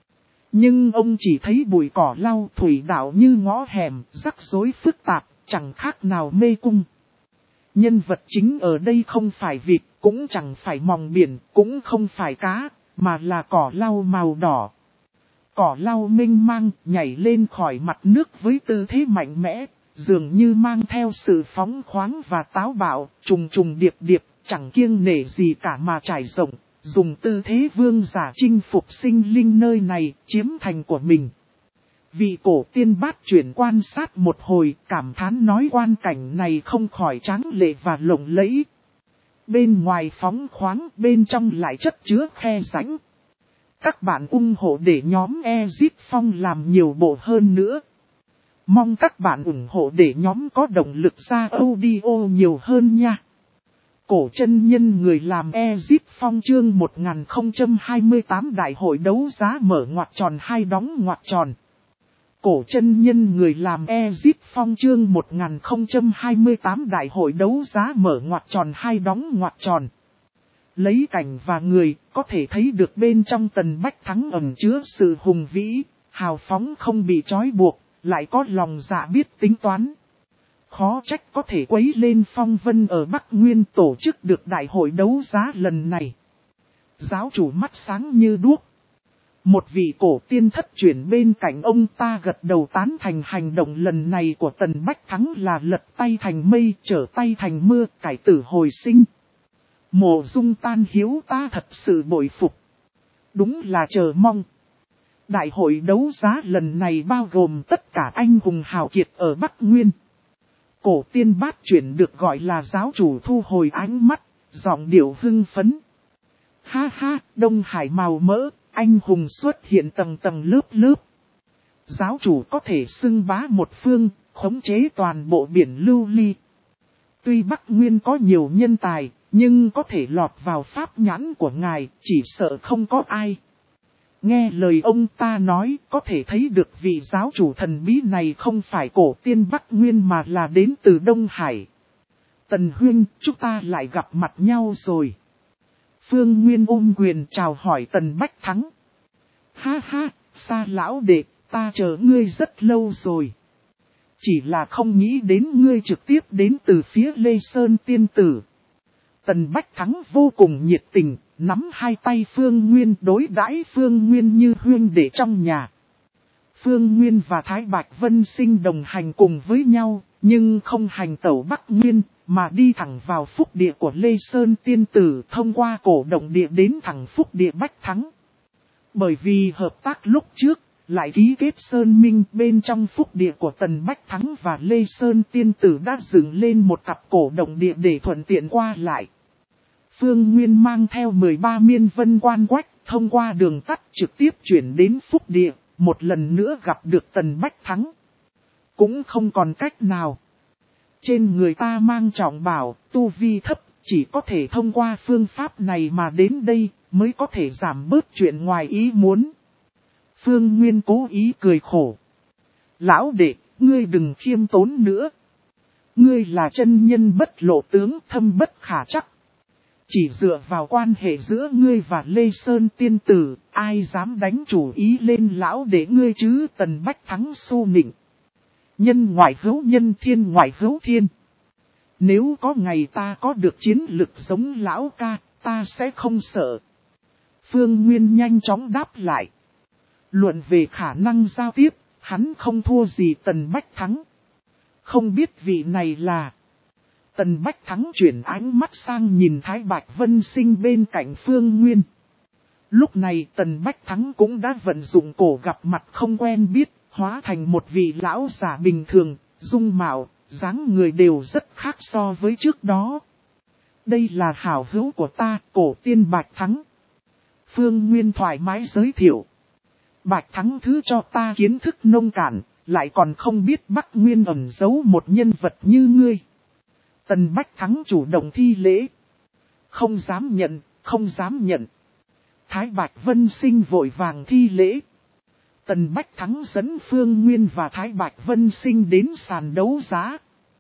Nhưng ông chỉ thấy bụi cỏ lau thủy đạo như ngõ hẻm, rắc rối phức tạp, chẳng khác nào mê cung. Nhân vật chính ở đây không phải vịt, cũng chẳng phải mòng biển, cũng không phải cá, mà là cỏ lau màu đỏ. Cỏ lau mênh mang, nhảy lên khỏi mặt nước với tư thế mạnh mẽ, dường như mang theo sự phóng khoáng và táo bạo, trùng trùng điệp điệp, chẳng kiêng nể gì cả mà trải rộng, dùng tư thế vương giả chinh phục sinh linh nơi này, chiếm thành của mình. Vị cổ tiên bát chuyển quan sát một hồi, cảm thán nói quan cảnh này không khỏi tráng lệ và lộng lẫy. Bên ngoài phóng khoáng, bên trong lại chất chứa khe rãnh. Các bạn ủng hộ để nhóm Exit Phong làm nhiều bộ hơn nữa. Mong các bạn ủng hộ để nhóm có động lực ra audio nhiều hơn nha. Cổ chân nhân người làm Exit Phong chương một nghìn không trăm hai mươi tám đại hội đấu giá mở ngoặc tròn hai đóng ngoặc tròn. Cổ chân nhân người làm Exit Phong chương một nghìn không trăm hai mươi tám đại hội đấu giá mở ngoặc tròn hai đóng ngoặc tròn. Lấy cảnh và người, có thể thấy được bên trong Tần Bách Thắng ẩn chứa sự hùng vĩ, hào phóng không bị trói buộc, lại có lòng dạ biết tính toán. Khó trách có thể quấy lên phong vân ở Bắc Nguyên tổ chức được đại hội đấu giá lần này. Giáo chủ mắt sáng như đuốc. Một vị cổ tiên thất chuyển bên cạnh ông ta gật đầu tán thành hành động lần này của Tần Bách Thắng là lật tay thành mây, trở tay thành mưa, cải tử hồi sinh. Mộ Dung tan hiếu ta thật sự bội phục. Đúng là chờ mong. Đại hội đấu giá lần này bao gồm tất cả anh hùng hào kiệt ở Bắc Nguyên. Cổ tiên bát chuyển được gọi là giáo chủ thu hồi ánh mắt, giọng điệu hưng phấn. Ha ha, Đông Hải màu mỡ, anh hùng xuất hiện tầng tầng lớp lớp. Giáo chủ có thể xưng bá một phương, khống chế toàn bộ biển lưu ly. Tuy Bắc Nguyên có nhiều nhân tài, nhưng có thể lọt vào pháp nhãn của ngài, chỉ sợ không có ai. Nghe lời ông ta nói, có thể thấy được vị giáo chủ thần bí này không phải cổ tiên Bắc Nguyên mà là đến từ Đông Hải. Tần Huyên, chúng ta lại gặp mặt nhau rồi. Phương Nguyên ôm quyền chào hỏi Tần Bách Thắng. Ha ha, Sa lão đệ, ta chờ ngươi rất lâu rồi. Chỉ là không nghĩ đến ngươi trực tiếp đến từ phía Lê Sơn Tiên Tử. Tần Bách Thắng vô cùng nhiệt tình, nắm hai tay Phương Nguyên đối đãi Phương Nguyên như huynh đệ trong nhà. Phương Nguyên và Thái Bạch Vân Sinh đồng hành cùng với nhau, nhưng không hành tẩu Bắc Nguyên, mà đi thẳng vào phúc địa của Lê Sơn Tiên Tử thông qua cổ động địa đến thẳng phúc địa Bách Thắng. Bởi vì hợp tác lúc trước, lại ký kết Sơn Minh bên trong phúc địa của Tần Bách Thắng và Lê Sơn Tiên Tử đã dựng lên một cặp cổ động địa để thuận tiện qua lại. Phương Nguyên mang theo mười ba miên vân quan quách, thông qua đường tắt trực tiếp chuyển đến phúc địa, một lần nữa gặp được Tần Bách Thắng. Cũng không còn cách nào. Trên người ta mang trọng bảo, tu vi thấp, chỉ có thể thông qua phương pháp này mà đến đây, mới có thể giảm bớt chuyện ngoài ý muốn. Phương Nguyên cố ý cười khổ. Lão đệ, ngươi đừng khiêm tốn nữa. Ngươi là chân nhân bất lộ tướng, thâm bất khả chắc. Chỉ dựa vào quan hệ giữa ngươi và Lê Sơn Tiên Tử, ai dám đánh chủ ý lên lão đệ ngươi chứ? Tần Bách Thắng xu nịnh. Nhân ngoại hữu nhân, thiên ngoại hữu thiên. Nếu có ngày ta có được chiến lực giống lão ca, ta sẽ không sợ. Phương Nguyên nhanh chóng đáp lại. Luận về khả năng giao tiếp, hắn không thua gì Tần Bách Thắng. Không biết vị này là... Tần Bách Thắng chuyển ánh mắt sang nhìn Thái Bạch Vân Sinh bên cạnh Phương Nguyên. Lúc này Tần Bách Thắng cũng đã vận dụng cổ gặp mặt không quen biết, hóa thành một vị lão già bình thường, dung mạo, dáng người đều rất khác so với trước đó. Đây là hảo hữu của ta, cổ tiên Bạch Thắng. Phương Nguyên thoải mái giới thiệu. Bạch Thắng thứ cho ta kiến thức nông cạn, lại còn không biết Bắc Nguyên ẩn giấu một nhân vật như ngươi. Tần Bách Thắng chủ động thi lễ. Không dám nhận, không dám nhận. Thái Bạch Vân Sinh vội vàng thi lễ. Tần Bách Thắng dẫn Phương Nguyên và Thái Bạch Vân Sinh đến sàn đấu giá.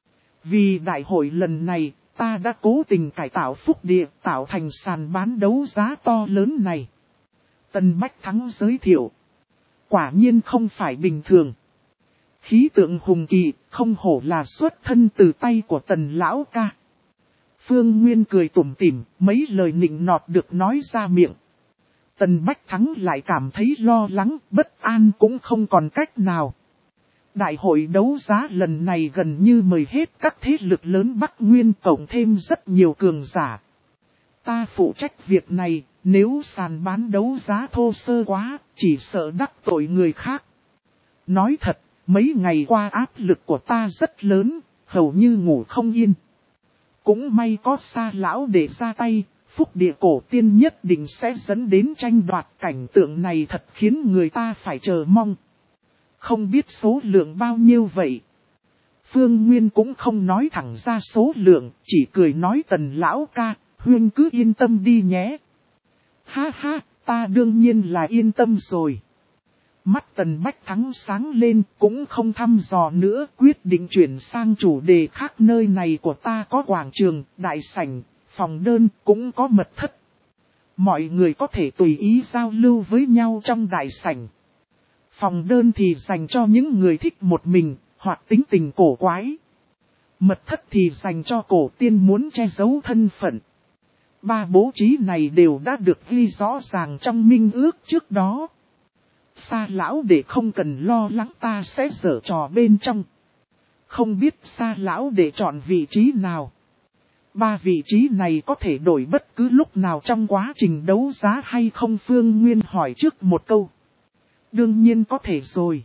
Vì đại hội lần này, ta đã cố tình cải tạo phúc địa, tạo thành sàn bán đấu giá to lớn này. Tần Bách Thắng giới thiệu. Quả nhiên không phải bình thường. Khí tượng hùng kỳ, không hổ là xuất thân từ tay của Tần Lão ca. Phương Nguyên cười tủm tỉm, mấy lời nịnh nọt được nói ra miệng. Tần Bách Thắng lại cảm thấy lo lắng, bất an cũng không còn cách nào. Đại hội đấu giá lần này gần như mời hết các thế lực lớn Bắc Nguyên cộng thêm rất nhiều cường giả. Ta phụ trách việc này, nếu sàn bán đấu giá thô sơ quá, chỉ sợ đắc tội người khác. Nói thật, mấy ngày qua áp lực của ta rất lớn, hầu như ngủ không yên. Cũng may có Sa lão để ra tay, phúc địa cổ tiên nhất định sẽ dẫn đến tranh đoạt, cảnh tượng này thật khiến người ta phải chờ mong. Không biết số lượng bao nhiêu vậy. Phương Nguyên cũng không nói thẳng ra số lượng, chỉ cười nói Tần Lão ca, huynh cứ yên tâm đi nhé. Ha ha, ta đương nhiên là yên tâm rồi. Mắt Tần Bách Thắng sáng lên, cũng không thăm dò nữa, quyết định chuyển sang chủ đề khác. Nơi này của ta có quảng trường, đại sảnh, phòng đơn, cũng có mật thất. Mọi người có thể tùy ý giao lưu với nhau trong đại sảnh. Phòng đơn thì dành cho những người thích một mình, hoặc tính tình cổ quái. Mật thất thì dành cho cổ tiên muốn che giấu thân phận. Ba bố trí này đều đã được ghi rõ ràng trong minh ước trước đó. Sa lão để không cần lo lắng ta sẽ giở trò bên trong. Không biết Sa lão để chọn vị trí nào. Ba vị trí này có thể đổi bất cứ lúc nào trong quá trình đấu giá hay không? Phương Nguyên hỏi trước một câu. Đương nhiên có thể rồi.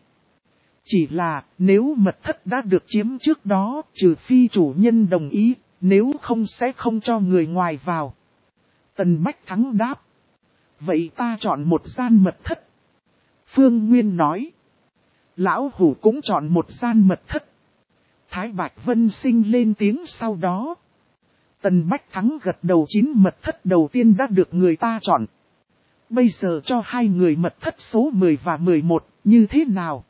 Chỉ là nếu mật thất đã được chiếm trước đó, trừ phi chủ nhân đồng ý, nếu không sẽ không cho người ngoài vào. Tần Bách Thắng đáp. Vậy ta chọn một gian mật thất. Phương Nguyên nói. Lão Hủ cũng chọn một gian mật thất. Thái Bạch Vân Sinh lên tiếng sau đó. Tần Bách Thắng gật đầu. Chín mật thất đầu tiên đã được người ta chọn. Bây giờ cho hai người mật thất số mười và mười một, như thế nào?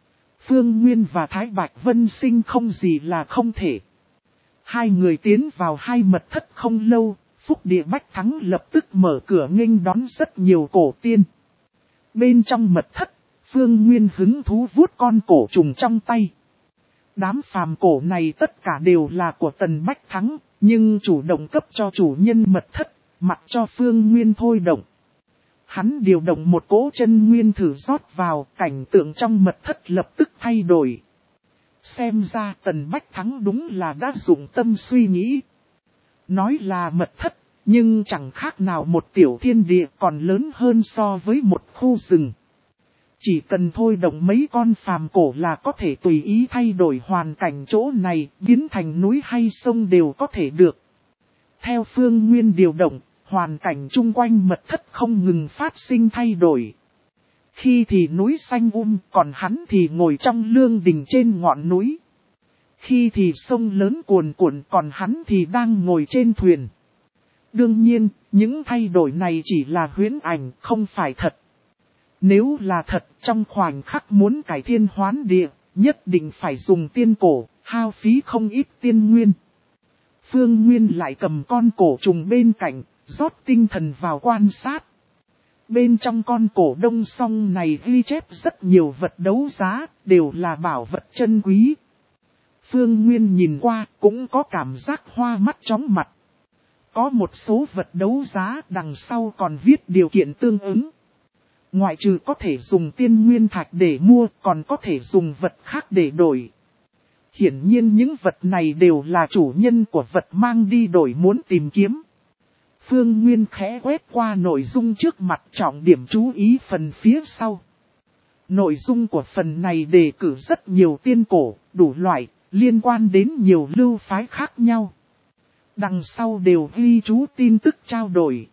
Phương Nguyên và Thái Bạch Vân Sinh không gì là không thể. Hai người tiến vào hai mật thất không lâu, phúc địa Bách Thắng lập tức mở cửa nghênh đón rất nhiều cổ tiên. Bên trong mật thất, Phương Nguyên hứng thú vuốt con cổ trùng trong tay. Đám phàm cổ này tất cả đều là của Tần Bách Thắng, nhưng chủ động cấp cho chủ nhân mật thất, mặc cho Phương Nguyên thôi động. Hắn điều động một cỗ chân nguyên thử rót vào, cảnh tượng trong mật thất lập tức thay đổi. Xem ra Tần Bách Thắng đúng là đã dụng tâm suy nghĩ. Nói là mật thất, nhưng chẳng khác nào một tiểu thiên địa, còn lớn hơn so với một khu rừng. Chỉ cần thôi động mấy con phàm cổ là có thể tùy ý thay đổi hoàn cảnh chỗ này, biến thành núi hay sông đều có thể được. Theo Phương Nguyên điều động, hoàn cảnh chung quanh mật thất không ngừng phát sinh thay đổi. Khi thì núi xanh um, còn hắn thì ngồi trong lương đình trên ngọn núi. Khi thì sông lớn cuồn cuộn, còn hắn thì đang ngồi trên thuyền. Đương nhiên, những thay đổi này chỉ là huyễn ảnh, không phải thật. Nếu là thật, trong khoảnh khắc muốn cải thiên hoán địa, nhất định phải dùng tiên cổ, hao phí không ít tiên nguyên. Phương Nguyên lại cầm con cổ trùng bên cạnh, rót tinh thần vào quan sát. Bên trong con cổ đông song này ghi chép rất nhiều vật đấu giá, đều là bảo vật chân quý. Phương Nguyên nhìn qua, cũng có cảm giác hoa mắt chóng mặt. Có một số vật đấu giá đằng sau còn viết điều kiện tương ứng. Ngoại trừ có thể dùng tiên nguyên thạch để mua, còn có thể dùng vật khác để đổi. Hiển nhiên những vật này đều là chủ nhân của vật mang đi đổi muốn tìm kiếm. Phương Nguyên khẽ quét qua nội dung trước mặt, trọng điểm chú ý phần phía sau. Nội dung của phần này đề cử rất nhiều tiên cổ, đủ loại, liên quan đến nhiều lưu phái khác nhau. Đằng sau đều ghi chú tin tức trao đổi.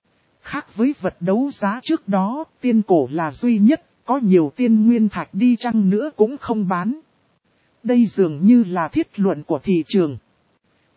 Khác với vật đấu giá trước đó, tiên cổ là duy nhất, có nhiều tiên nguyên thạch đi chăng nữa cũng không bán. Đây dường như là thiết luận của thị trường.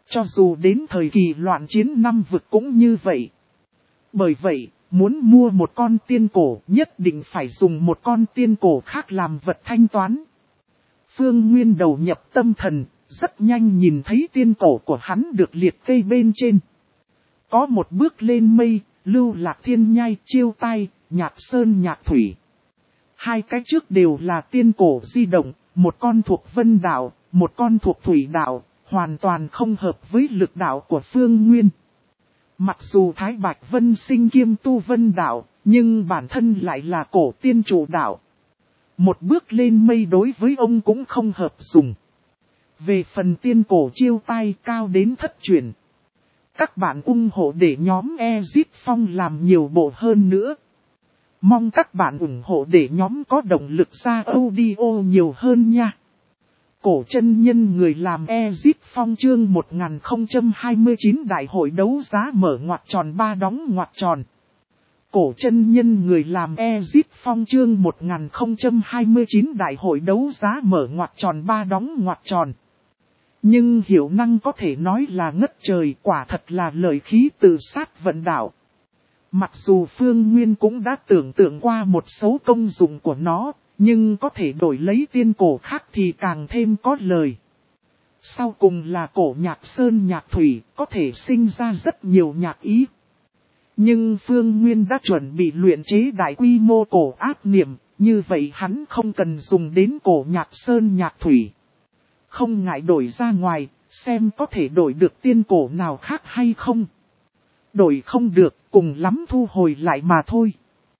Cho dù đến thời kỳ loạn chiến năm vực cũng như vậy. Bởi vậy, muốn mua một con tiên cổ nhất định phải dùng một con tiên cổ khác làm vật thanh toán. Phương Nguyên đầu nhập tâm thần, rất nhanh nhìn thấy tiên cổ của hắn được liệt kê bên trên. Có một bước lên mây, Lưu Lạc Thiên Nhai, Chiêu Tai, Nhạc Sơn Nhạc Thủy. Hai cái trước đều là tiên cổ di động, một con thuộc Vân Đạo, một con thuộc Thủy Đạo, hoàn toàn không hợp với lực đạo của Phương Nguyên. Mặc dù Thái Bạch Vân Sinh kiêm tu Vân Đạo, nhưng bản thân lại là cổ tiên chủ đạo. Một bước lên mây đối với ông cũng không hợp dùng. Về phần tiên cổ Chiêu Tai cao đến thất truyền. Các bạn ủng hộ để nhóm Exit Phong làm nhiều bộ hơn nữa. Mong các bạn ủng hộ để nhóm có động lực ra audio nhiều hơn nha. Cổ chân nhân người làm Exit Phong chương một nghìn không trăm hai mươi chín đại hội đấu giá mở ngoặc tròn ba đóng ngoặc tròn. Cổ chân nhân người làm Exit Phong chương một nghìn không trăm hai mươi chín đại hội đấu giá mở ngoặc tròn ba đóng ngoặc tròn. Nhưng hiệu năng có thể nói là ngất trời, quả thật là lợi khí từ sát vận đạo. Mặc dù Phương Nguyên cũng đã tưởng tượng qua một số công dụng của nó, nhưng có thể đổi lấy tiên cổ khác thì càng thêm có lời. Sau cùng là cổ Nhạc Sơn Nhạc Thủy, có thể sinh ra rất nhiều nhạc ý. Nhưng Phương Nguyên đã chuẩn bị luyện chế đại quy mô cổ ác niệm, như vậy hắn không cần dùng đến cổ Nhạc Sơn Nhạc Thủy. Không ngại đổi ra ngoài, xem có thể đổi được tiên cổ nào khác hay không. Đổi không được, cùng lắm thu hồi lại mà thôi.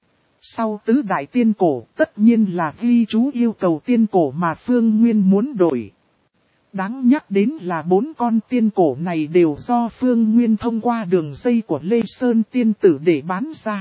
Sau tứ đại tiên cổ, tất nhiên là ghi chú yêu cầu tiên cổ mà Phương Nguyên muốn đổi. Đáng nhắc đến là bốn con tiên cổ này đều do Phương Nguyên thông qua đường dây của Lê Sơn tiên tử để bán ra.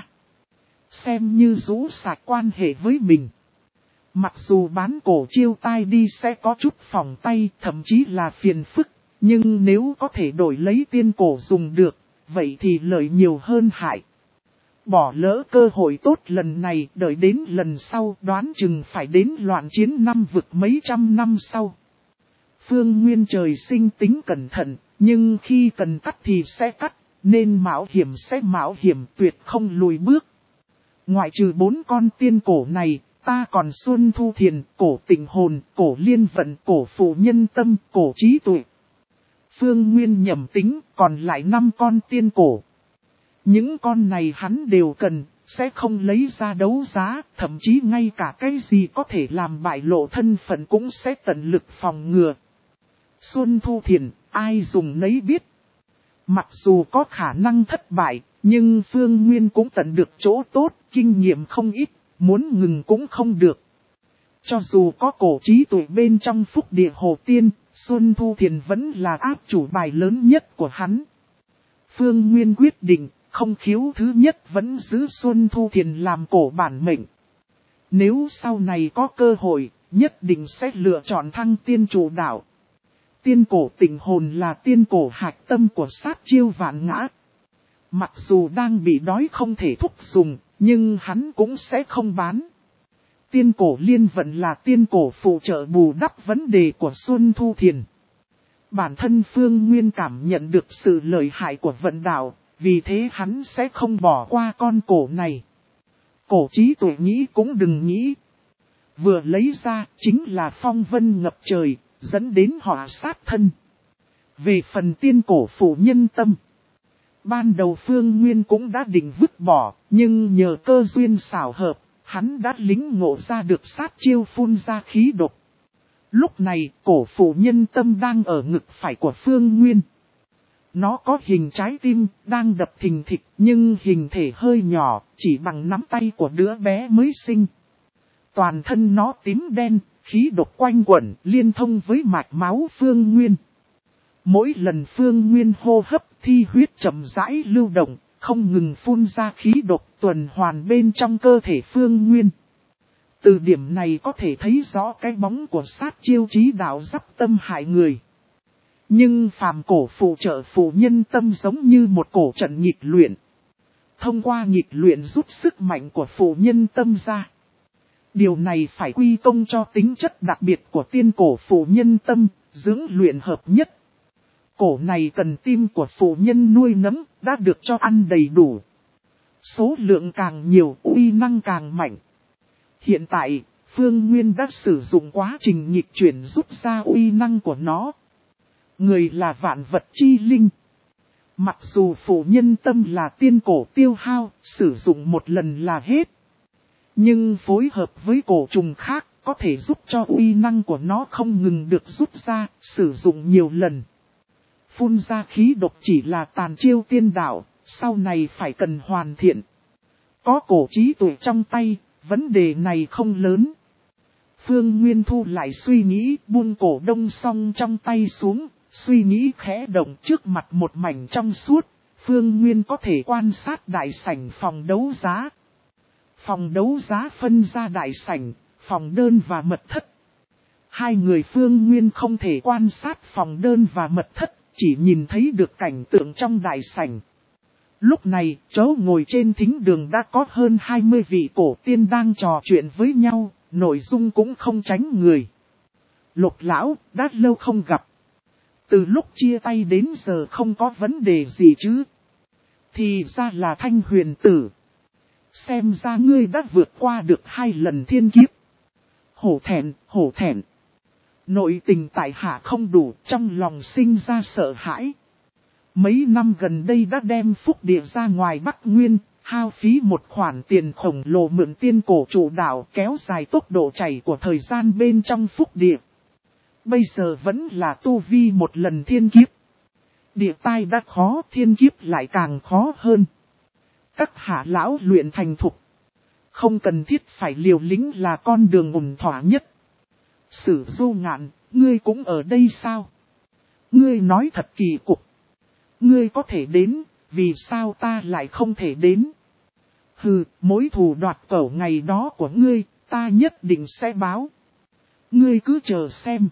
Xem như rũ sạch quan hệ với mình. Mặc dù bán cổ Chiêu Tai đi sẽ có chút phòng tay, thậm chí là phiền phức, nhưng nếu có thể đổi lấy tiên cổ dùng được, vậy thì lợi nhiều hơn hại. Bỏ lỡ cơ hội tốt lần này, đợi đến lần sau đoán chừng phải đến loạn chiến năm vực mấy trăm năm sau. Phương Nguyên trời sinh tính cẩn thận, nhưng khi cần cắt thì sẽ cắt, nên mạo hiểm sẽ mạo hiểm, tuyệt không lùi bước. Ngoại trừ bốn con tiên cổ này, ta còn Xuân Thu Thiền, cổ Tình Hồn, cổ Liên Vận, cổ Phụ Nhân Tâm, cổ Trí Tuệ. Phương Nguyên nhầm tính, còn lại năm con tiên cổ. Những con này hắn đều cần, sẽ không lấy ra đấu giá, thậm chí ngay cả cái gì có thể làm bại lộ thân phận cũng sẽ tận lực phòng ngừa. Xuân Thu Thiền, ai dùng nấy biết. Mặc dù có khả năng thất bại, nhưng Phương Nguyên cũng tận được chỗ tốt, kinh nghiệm không ít, muốn ngừng cũng không được. Cho dù có cổ Trí Tuệ bên trong Phúc Địa Hồ Tiên, Xuân Thu Thiền vẫn là áp chủ bài lớn nhất của hắn. Phương Nguyên quyết định, không khiếu thứ nhất vẫn giữ Xuân Thu Thiền làm cổ bản mệnh. Nếu sau này có cơ hội, nhất định sẽ lựa chọn thăng tiên chủ đạo. Tiên cổ Tình Hồn là tiên cổ hạch tâm của sát chiêu vạn ngã. Mặc dù đang bị đói không thể thúc dùng, nhưng hắn cũng sẽ không bán. Tiên cổ Liên Vận là tiên cổ phụ trợ bù đắp vấn đề của Xuân Thu Thiền. Bản thân Phương Nguyên cảm nhận được sự lợi hại của vận đạo, vì thế hắn sẽ không bỏ qua con cổ này. Cổ Trí Tuệ nghĩ cũng đừng nghĩ. Vừa lấy ra chính là phong vân ngập trời, dẫn đến họa sát thân. Về phần tiên cổ Phụ Nhân Tâm, ban đầu Phương Nguyên cũng đã định vứt bỏ, nhưng nhờ cơ duyên xảo hợp, hắn đã lính ngộ ra được sát chiêu phun ra khí độc. Lúc này, cổ Phụ Nhân Tâm đang ở ngực phải của Phương Nguyên. Nó có hình trái tim, đang đập thình thịch, nhưng hình thể hơi nhỏ, chỉ bằng nắm tay của đứa bé mới sinh. Toàn thân nó tím đen, khí độc quanh quẩn, liên thông với mạch máu Phương Nguyên. Mỗi lần Phương Nguyên hô hấp, thi huyết chậm rãi lưu động, không ngừng phun ra khí độc tuần hoàn bên trong cơ thể Phương Nguyên. Từ điểm này có thể thấy rõ cái bóng của sát chiêu trí đạo giáp tâm hại người. Nhưng phàm cổ phụ trợ Phụ Nhân Tâm giống như một cổ trận nghịch luyện. Thông qua nghịch luyện rút sức mạnh của Phụ Nhân Tâm ra. Điều này phải quy công cho tính chất đặc biệt của tiên cổ Phụ Nhân Tâm, dưỡng luyện hợp nhất. Cổ này cần tim của phụ nhân nuôi nấng, đã được cho ăn đầy đủ. Số lượng càng nhiều, uy năng càng mạnh. Hiện tại, Phương Nguyên đã sử dụng quá trình nghịch chuyển rút ra uy năng của nó. Người là vạn vật chi linh. Mặc dù phụ nhân tâm là tiên cổ tiêu hao, sử dụng một lần là hết. Nhưng phối hợp với cổ trùng khác, có thể giúp cho uy năng của nó không ngừng được rút ra, sử dụng nhiều lần. Phun ra khí độc chỉ là tàn chiêu tiên đạo, sau này phải cần hoàn thiện. Có cổ trí tuệ trong tay, vấn đề này không lớn. Phương Nguyên thu lại suy nghĩ, buông cổ đông song trong tay xuống, suy nghĩ khẽ động trước mặt một mảnh trong suốt. Phương Nguyên có thể quan sát đại sảnh phòng đấu giá. Phòng đấu giá phân ra đại sảnh, phòng đơn và mật thất. Hai người Phương Nguyên không thể quan sát phòng đơn và mật thất, chỉ nhìn thấy được cảnh tượng trong đại sảnh. Lúc này, chỗ ngồi trên thính đường đã có hơn hai mươi vị cổ tiên đang trò chuyện với nhau, nội dung cũng không tránh người. Lục lão, đã lâu không gặp. Từ lúc chia tay đến giờ không có vấn đề gì chứ. Thì ra là Thanh Huyền tử. Xem ra ngươi đã vượt qua được hai lần thiên kiếp. Hổ thẹn, hổ thẹn. Nội tình tại hạ không đủ, trong lòng sinh ra sợ hãi. Mấy năm gần đây đã đem phúc địa ra ngoài Bắc Nguyên, hao phí một khoản tiền khổng lồ mượn tiên cổ chủ đạo kéo dài tốc độ chảy của thời gian bên trong phúc địa. Bây giờ vẫn là tu vi một lần thiên kiếp. Địa tai đã khó, thiên kiếp lại càng khó hơn. Các hạ lão luyện thành thục. Không cần thiết phải liều lĩnh là con đường ổn thỏa nhất. Sử Du Ngạn, ngươi cũng ở đây sao? Ngươi nói thật kỳ cục. Ngươi có thể đến, vì sao ta lại không thể đến? Hừ, mối thù đoạt cẩu ngày đó của ngươi, ta nhất định sẽ báo. Ngươi cứ chờ xem.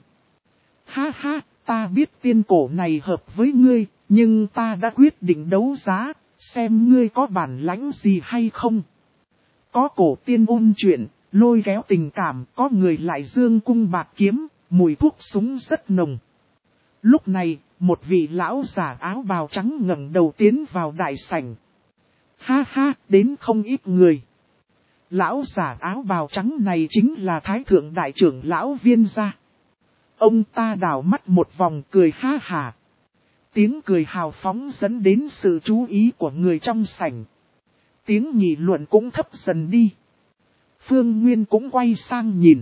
Ha ha, ta biết tiên cổ này hợp với ngươi, nhưng ta đã quyết định đấu giá, xem ngươi có bản lãnh gì hay không. Có cổ tiên ôn chuyện, lôi kéo tình cảm, có người lại dương cung bạc kiếm, mùi thuốc súng rất nồng. Lúc này, một vị lão giả áo bào trắng ngẩng đầu tiến vào đại sảnh. Ha ha, đến không ít người. Lão giả áo bào trắng này chính là Thái Thượng Đại trưởng lão Viên gia. Ông ta đảo mắt một vòng cười ha hả. Tiếng cười hào phóng dẫn đến sự chú ý của người trong sảnh. Tiếng nghị luận cũng thấp dần đi. Phương Nguyên cũng quay sang nhìn.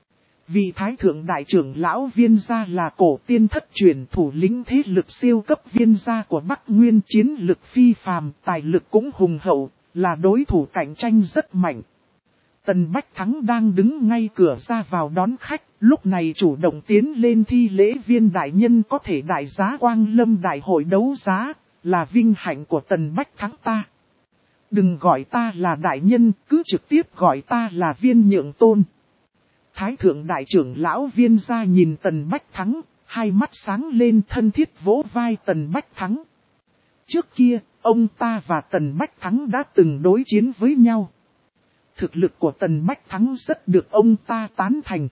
Vị Thái Thượng Đại trưởng lão Viên gia là cổ tiên thất truyền thủ lĩnh thế lực siêu cấp Viên gia của Bắc Nguyên, chiến lực phi phàm, tài lực cũng hùng hậu, là đối thủ cạnh tranh rất mạnh. Tần Bách Thắng đang đứng ngay cửa ra vào đón khách, lúc này chủ động tiến lên thi lễ Viên đại nhân có thể đại giá Quang Lâm đại hội đấu giá, là vinh hạnh của Tần Bách Thắng ta. Đừng gọi ta là đại nhân, cứ trực tiếp gọi ta là Viên Nhượng Tôn. Thái Thượng Đại trưởng lão Viên gia nhìn Tần Bách Thắng, hai mắt sáng lên thân thiết vỗ vai Tần Bách Thắng. Trước kia, ông ta và Tần Bách Thắng đã từng đối chiến với nhau. Thực lực của Tần Bách Thắng rất được ông ta tán thành.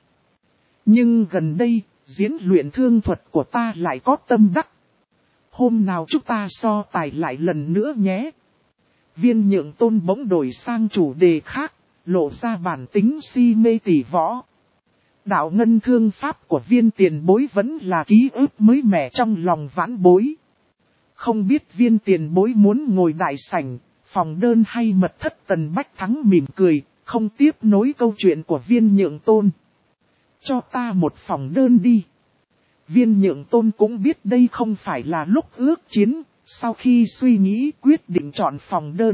Nhưng gần đây, diễn luyện thương thuật của ta lại có tâm đắc. Hôm nào chúng ta so tài lại lần nữa nhé. Viên Nhượng Tôn bỗng đổi sang chủ đề khác, lộ ra bản tính si mê tỷ võ. Đạo ngân thương pháp của Viên tiền bối vẫn là ký ức mới mẻ trong lòng vãn bối. Không biết Viên tiền bối muốn ngồi đại sảnh, phòng đơn hay mật thất. Tần Bách Thắng mỉm cười, không tiếp nối câu chuyện của Viên Nhượng Tôn. Cho ta một phòng đơn đi. Viên Nhượng Tôn cũng biết đây không phải là lúc ước chiến, sau khi suy nghĩ quyết định chọn phòng đơn.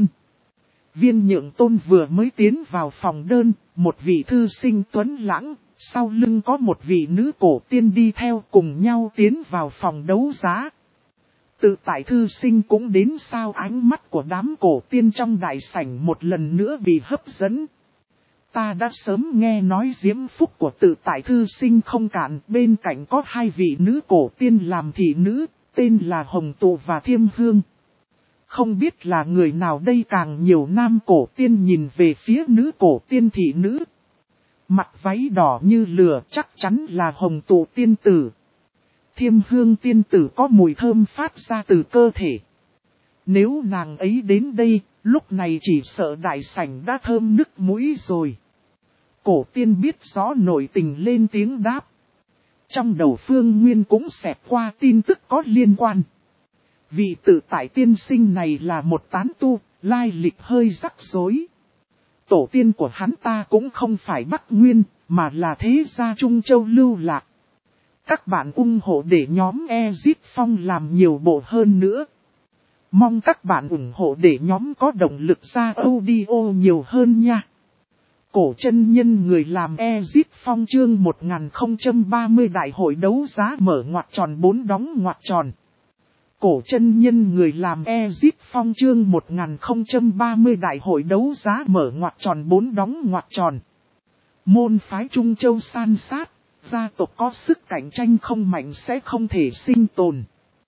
Viên Nhượng Tôn vừa mới tiến vào phòng đơn, một vị thư sinh tuấn lãng, sau lưng có một vị nữ cổ tiên đi theo cùng nhau tiến vào phòng đấu giá. Tự tại thư sinh cũng đến sao ánh mắt của đám cổ tiên trong đại sảnh một lần nữa bị hấp dẫn. Ta đã sớm nghe nói diễm phúc của tự tại thư sinh không cạn, bên cạnh có hai vị nữ cổ tiên làm thị nữ, tên là Hồng Tụ và Thiêm Hương. Không biết là người nào đây? Càng nhiều nam cổ tiên nhìn về phía nữ cổ tiên thị nữ. Mặc váy đỏ như lửa chắc chắn là Hồng Tụ tiên tử. Thiêm hương tiên tử có mùi thơm phát ra từ cơ thể. Nếu nàng ấy đến đây, lúc này chỉ sợ đại sảnh đã thơm nức mũi rồi. Cổ tiên biết rõ nội tình lên tiếng đáp. Trong đầu Phương Nguyên cũng xẹt qua tin tức có liên quan. Vị tự tại tiên sinh này là một tán tu, lai lịch hơi rắc rối. Tổ tiên của hắn ta cũng không phải Bắc Nguyên, mà là thế gia Trung Châu lưu lạc. Các bạn ủng hộ để nhóm Ezip Phong làm nhiều bộ hơn nữa. Mong các bạn ủng hộ để nhóm có động lực ra audio nhiều hơn nha. Cổ chân nhân người làm Ezip Phong chương một nghìn không trăm ba mươi đại hội đấu giá mở ngoặc tròn bốn đóng ngoặc tròn. Cổ chân nhân người làm Ezip Phong chương một nghìn không trăm ba mươi đại hội đấu giá mở ngoặc tròn bốn đóng ngoặc tròn. Môn phái Trung Châu san sát, gia tộc có sức cạnh tranh không mạnh sẽ không thể sinh tồn.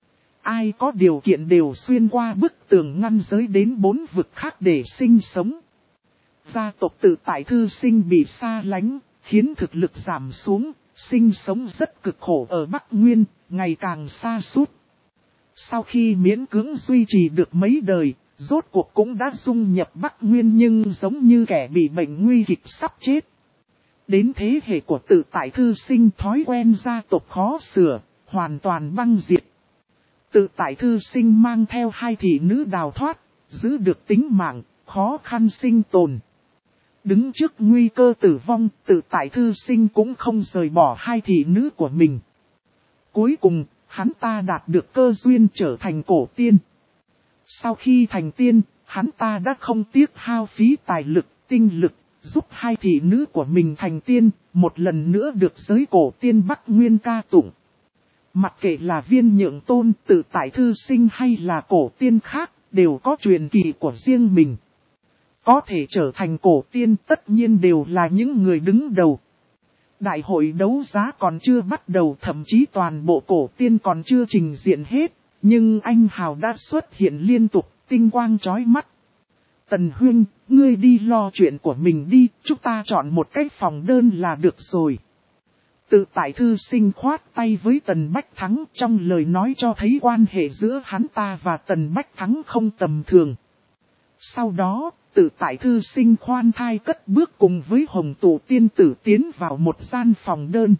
Ai có điều kiện đều xuyên qua bức tường ngăn giới đến bốn vực khác để sinh sống. Gia tộc tự tại thư sinh bị xa lánh, khiến thực lực giảm xuống, sinh sống rất cực khổ ở Bắc Nguyên, ngày càng xa sút. Sau khi miễn cưỡng duy trì được mấy đời, rốt cuộc cũng đã dung nhập Bắc Nguyên nhưng giống như kẻ bị bệnh nguy kịch sắp chết. Đến thế hệ của tự tại thư sinh thói quen gia tộc khó sửa, hoàn toàn băng diệt. Tự tại thư sinh mang theo hai thị nữ đào thoát, giữ được tính mạng, khó khăn sinh tồn. Đứng trước nguy cơ tử vong, tự tại thư sinh cũng không rời bỏ hai thị nữ của mình. Cuối cùng, hắn ta đạt được cơ duyên trở thành cổ tiên. Sau khi thành tiên, hắn ta đã không tiếc hao phí tài lực, tinh lực, giúp hai thị nữ của mình thành tiên, một lần nữa được giới cổ tiên Bắc Nguyên ca tụng. Mặc kệ là Viên Nhượng Tôn, tự tại thư sinh hay là cổ tiên khác, đều có truyền kỳ của riêng mình. Có thể trở thành cổ tiên tất nhiên đều là những người đứng đầu. Đại hội đấu giá còn chưa bắt đầu, thậm chí toàn bộ cổ tiên còn chưa trình diện hết, nhưng anh hào đã xuất hiện liên tục, tinh quang chói mắt. Tần Huynh, ngươi đi lo chuyện của mình đi, chúng ta chọn một cái phòng đơn là được rồi. Tự tại thư sinh khoát tay với Tần Bách Thắng, trong lời nói cho thấy quan hệ giữa hắn ta và Tần Bách Thắng không tầm thường. Sau đó, tự tại thư sinh khoan thai cất bước cùng với Hồng Tụ tiên tử tiến vào một gian phòng đơn.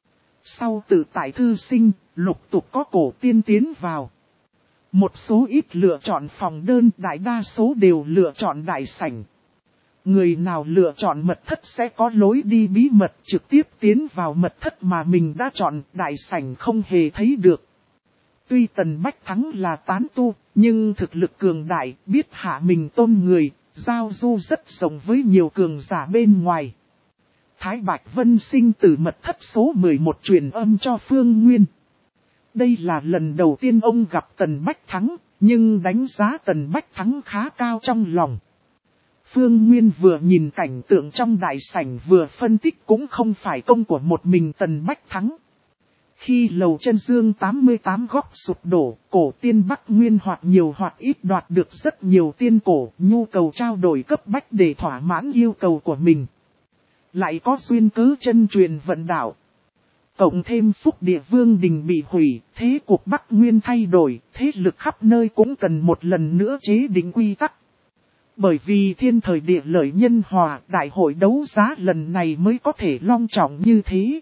Sau tự tại thư sinh, lục tục có cổ tiên tiến vào. Một số ít lựa chọn phòng đơn, đại đa số đều lựa chọn đại sảnh. Người nào lựa chọn mật thất sẽ có lối đi bí mật trực tiếp tiến vào mật thất mà mình đã chọn, đại sảnh không hề thấy được. Tuy Tần Bách Thắng là tán tu, nhưng thực lực cường đại, biết hạ mình tôn người, giao du rất rộng với nhiều cường giả bên ngoài. Thái Bạch Vân sinh từ mật thất số mười một truyền âm cho Phương Nguyên. Đây là lần đầu tiên ông gặp Tần Bách Thắng, nhưng đánh giá Tần Bách Thắng khá cao trong lòng. Phương Nguyên vừa nhìn cảnh tượng trong đại sảnh vừa phân tích cũng không phải công của một mình Tần Bách Thắng. Khi lầu chân dương tám mươi tám góc sụp đổ, cổ tiên Bắc Nguyên hoặc nhiều hoặc ít đoạt được rất nhiều tiên cổ, nhu cầu trao đổi cấp bách để thỏa mãn yêu cầu của mình. Lại có duyên cớ chân truyền vận đạo. Cộng thêm Phúc Địa Vương đình bị hủy, thế cuộc Bắc Nguyên thay đổi, thế lực khắp nơi cũng cần một lần nữa chế định quy tắc. Bởi vì thiên thời địa lợi nhân hòa, đại hội đấu giá lần này mới có thể long trọng như thế.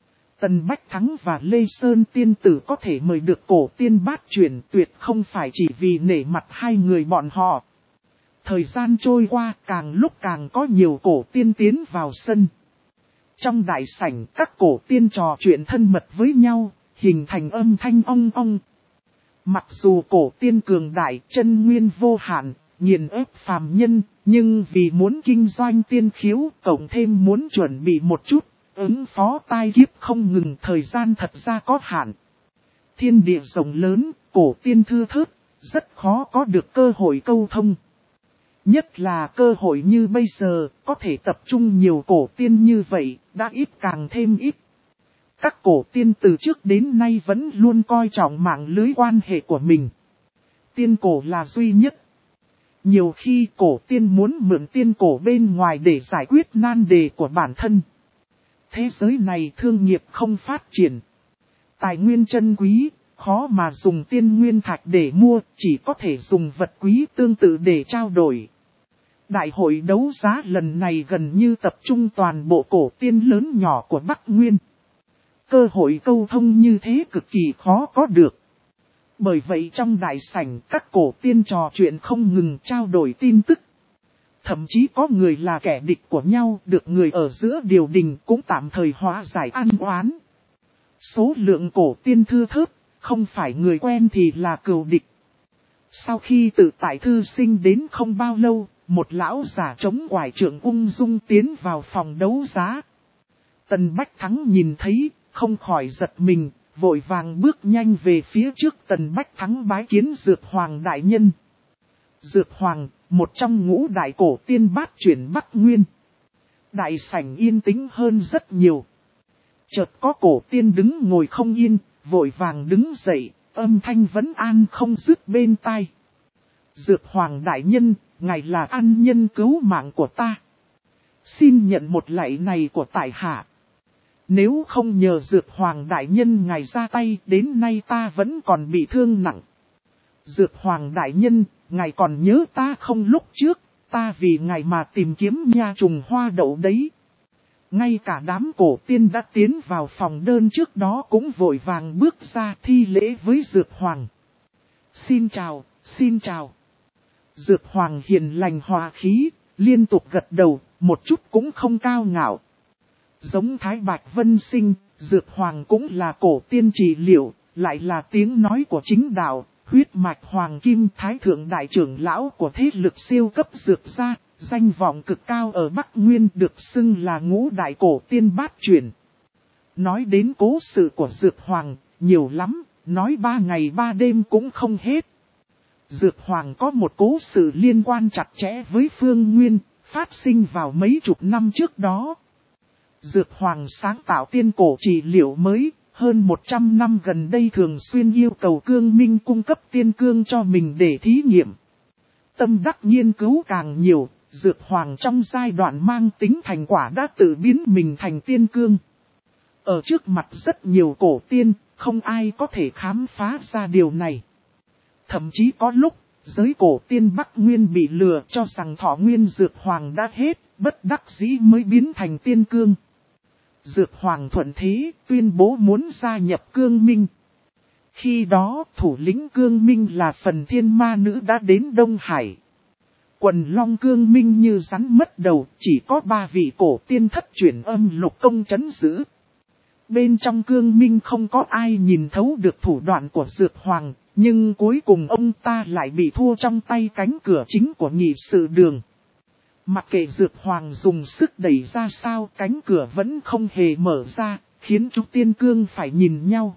Tần Bách Thắng và Lê Sơn tiên tử có thể mời được cổ tiên bát chuyển, tuyệt không phải chỉ vì nể mặt hai người bọn họ. Thời gian trôi qua, càng lúc càng có nhiều cổ tiên tiến vào sân. Trong đại sảnh, các cổ tiên trò chuyện thân mật với nhau, hình thành âm thanh ong ong. Mặc dù cổ tiên cường đại, chân nguyên vô hạn, nghiền ép phàm nhân, nhưng vì muốn kinh doanh tiên khiếu, cộng thêm muốn chuẩn bị một chút, ứng phó tai kiếp không ngừng, thời gian thật ra có hạn. Thiên địa rộng lớn, cổ tiên thưa thớt, rất khó có được cơ hội câu thông. Nhất là cơ hội như bây giờ, có thể tập trung nhiều cổ tiên như vậy, đã ít càng thêm ít. Các cổ tiên từ trước đến nay vẫn luôn coi trọng mạng lưới quan hệ của mình. Tiên cổ là duy nhất. Nhiều khi cổ tiên muốn mượn tiên cổ bên ngoài để giải quyết nan đề của bản thân. Thế giới này thương nghiệp không phát triển. tài nguyên chân quý, khó mà dùng tiên nguyên thạch để mua, chỉ có thể dùng vật quý tương tự để trao đổi. Đại hội đấu giá lần này gần như tập trung toàn bộ cổ tiên lớn nhỏ của Bắc Nguyên. Cơ hội câu thông như thế cực kỳ khó có được. Bởi vậy trong đại sảnh các cổ tiên trò chuyện không ngừng trao đổi tin tức. Thậm chí có người là kẻ địch của nhau, được người ở giữa điều đình cũng tạm thời hóa giải ăn oán. Số lượng cổ tiên thưa thớt, không phải người quen thì là cừu địch. Sau khi tự tại thư sinh đến không bao lâu, một lão giả chống quải trượng ung dung tiến vào phòng đấu giá. Tần Bách Thắng nhìn thấy, không khỏi giật mình, vội vàng bước nhanh về phía trước. Tần Bách Thắng bái kiến Dược Hoàng đại nhân. Dược Hoàng, một trong ngũ đại cổ tiên bát chuyển Bắc Nguyên. Đại sảnh yên tĩnh hơn rất nhiều. Chợt có cổ tiên đứng ngồi không yên, vội vàng đứng dậy, âm thanh vấn an không dứt bên tai. Dược Hoàng đại nhân, ngài là ân nhân cứu mạng của ta. Xin nhận một lạy này của tại hạ. Nếu không nhờ Dược Hoàng đại nhân ngài ra tay, đến nay ta vẫn còn bị thương nặng. Dược Hoàng đại nhân, ngài còn nhớ ta không? Lúc trước, ta vì ngài mà tìm kiếm nha trùng hoa đậu đấy. Ngay cả đám cổ tiên đã tiến vào phòng đơn trước đó cũng vội vàng bước ra thi lễ với Dược Hoàng. Xin chào, xin chào. Dược Hoàng hiền lành hòa khí, liên tục gật đầu, một chút cũng không cao ngạo. Giống Thái Bạch Vân Sinh, Dược Hoàng cũng là cổ tiên trị liệu, lại là tiếng nói của chính đạo, huyết mạch Hoàng Kim Thái Thượng Đại trưởng lão của thế lực siêu cấp dược gia, danh vọng cực cao ở Bắc Nguyên, được xưng là ngũ đại cổ tiên bát chuyển. Nói đến cố sự của Dược Hoàng, nhiều lắm, nói ba ngày ba đêm cũng không hết. Dược Hoàng có một cố sự liên quan chặt chẽ với Phương Nguyên, phát sinh vào mấy chục năm trước đó. Dược Hoàng sáng tạo tiên cổ trị liệu mới, hơn một trăm năm gần đây thường xuyên yêu cầu Cương Minh cung cấp tiên cương cho mình để thí nghiệm. Tâm đắc nghiên cứu càng nhiều, Dược Hoàng trong giai đoạn mang tính thành quả đã tự biến mình thành tiên cương. Ở trước mặt rất nhiều cổ tiên, không ai có thể khám phá ra điều này. Thậm chí có lúc, giới cổ tiên Bắc Nguyên bị lừa cho rằng thọ nguyên Dược Hoàng đã hết, bất đắc dĩ mới biến thành tiên cương. Dược Hoàng thuận thế, tuyên bố muốn gia nhập Cương Minh. Khi đó, thủ lĩnh Cương Minh là Phần Thiên Ma Nữ đã đến Đông Hải. Quần long Cương Minh như rắn mất đầu, chỉ có ba vị cổ tiên thất chuyển âm lục công trấn giữ. Bên trong Cương Minh không có ai nhìn thấu được thủ đoạn của Dược Hoàng, nhưng cuối cùng ông ta lại bị thua trong tay cánh cửa chính của nghị sự đường. Mặc kệ Dược Hoàng dùng sức đẩy ra sao, cánh cửa vẫn không hề mở ra, khiến chúng tiên cương phải nhìn nhau.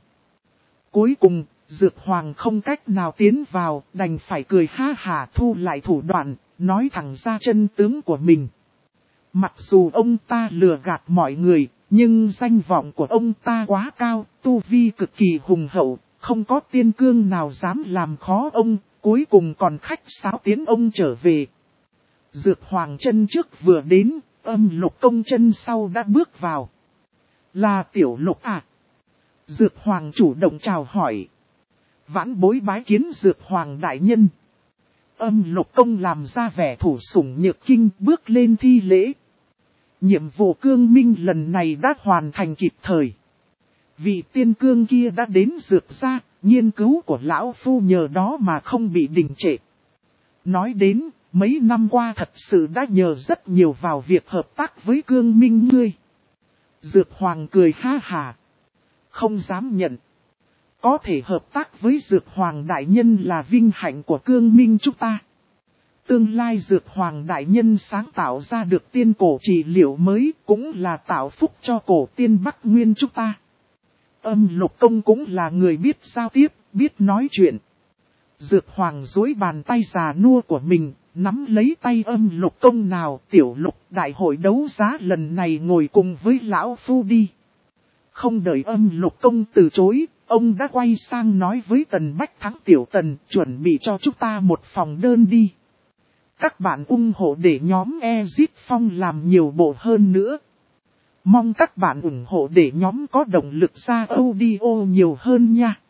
Cuối cùng, Dược Hoàng không cách nào tiến vào, đành phải cười ha hả thu lại thủ đoạn, nói thẳng ra chân tướng của mình. Mặc dù ông ta lừa gạt mọi người, nhưng danh vọng của ông ta quá cao, tu vi cực kỳ hùng hậu, không có tiên cương nào dám làm khó ông, cuối cùng còn khách sáo tiến ông trở về. Dược Hoàng chân trước vừa đến, âm lục công chân sau đã bước vào. Là Tiểu Lục à? Dược Hoàng chủ động chào hỏi. Vãn bối bái kiến Dược Hoàng đại nhân. Âm lục công làm ra vẻ thủ sủng nhược kinh, bước lên thi lễ. Nhiệm vụ Cương Minh lần này đã hoàn thành kịp thời. Vị tiên cương kia đã đến Dược gia, nghiên cứu của lão phu nhờ đó mà không bị đình trệ. Nói đến, mấy năm qua thật sự đã nhờ rất nhiều vào việc hợp tác với Cương Minh ngươi. Dược Hoàng cười ha hà. Không dám nhận. Có thể hợp tác với Dược Hoàng đại nhân là vinh hạnh của Cương Minh chúng ta. Tương lai Dược Hoàng đại nhân sáng tạo ra được tiên cổ trị liệu mới, cũng là tạo phúc cho cổ tiên Bắc Nguyên chúng ta. Âm lục công cũng là người biết giao tiếp, biết nói chuyện. Dược Hoàng duỗi bàn tay già nua của mình, nắm lấy tay âm lục công. Nào Tiểu Lục, đại hội đấu giá lần này ngồi cùng với lão phu đi. Không đợi âm lục công từ chối, ông đã quay sang nói với Tần Bách Thắng, Tiểu Tần, chuẩn bị cho chúng ta một phòng đơn đi. Các bạn ủng hộ để nhóm Exit Phong làm nhiều bộ hơn nữa. Mong các bạn ủng hộ để nhóm có động lực ra audio nhiều hơn nha.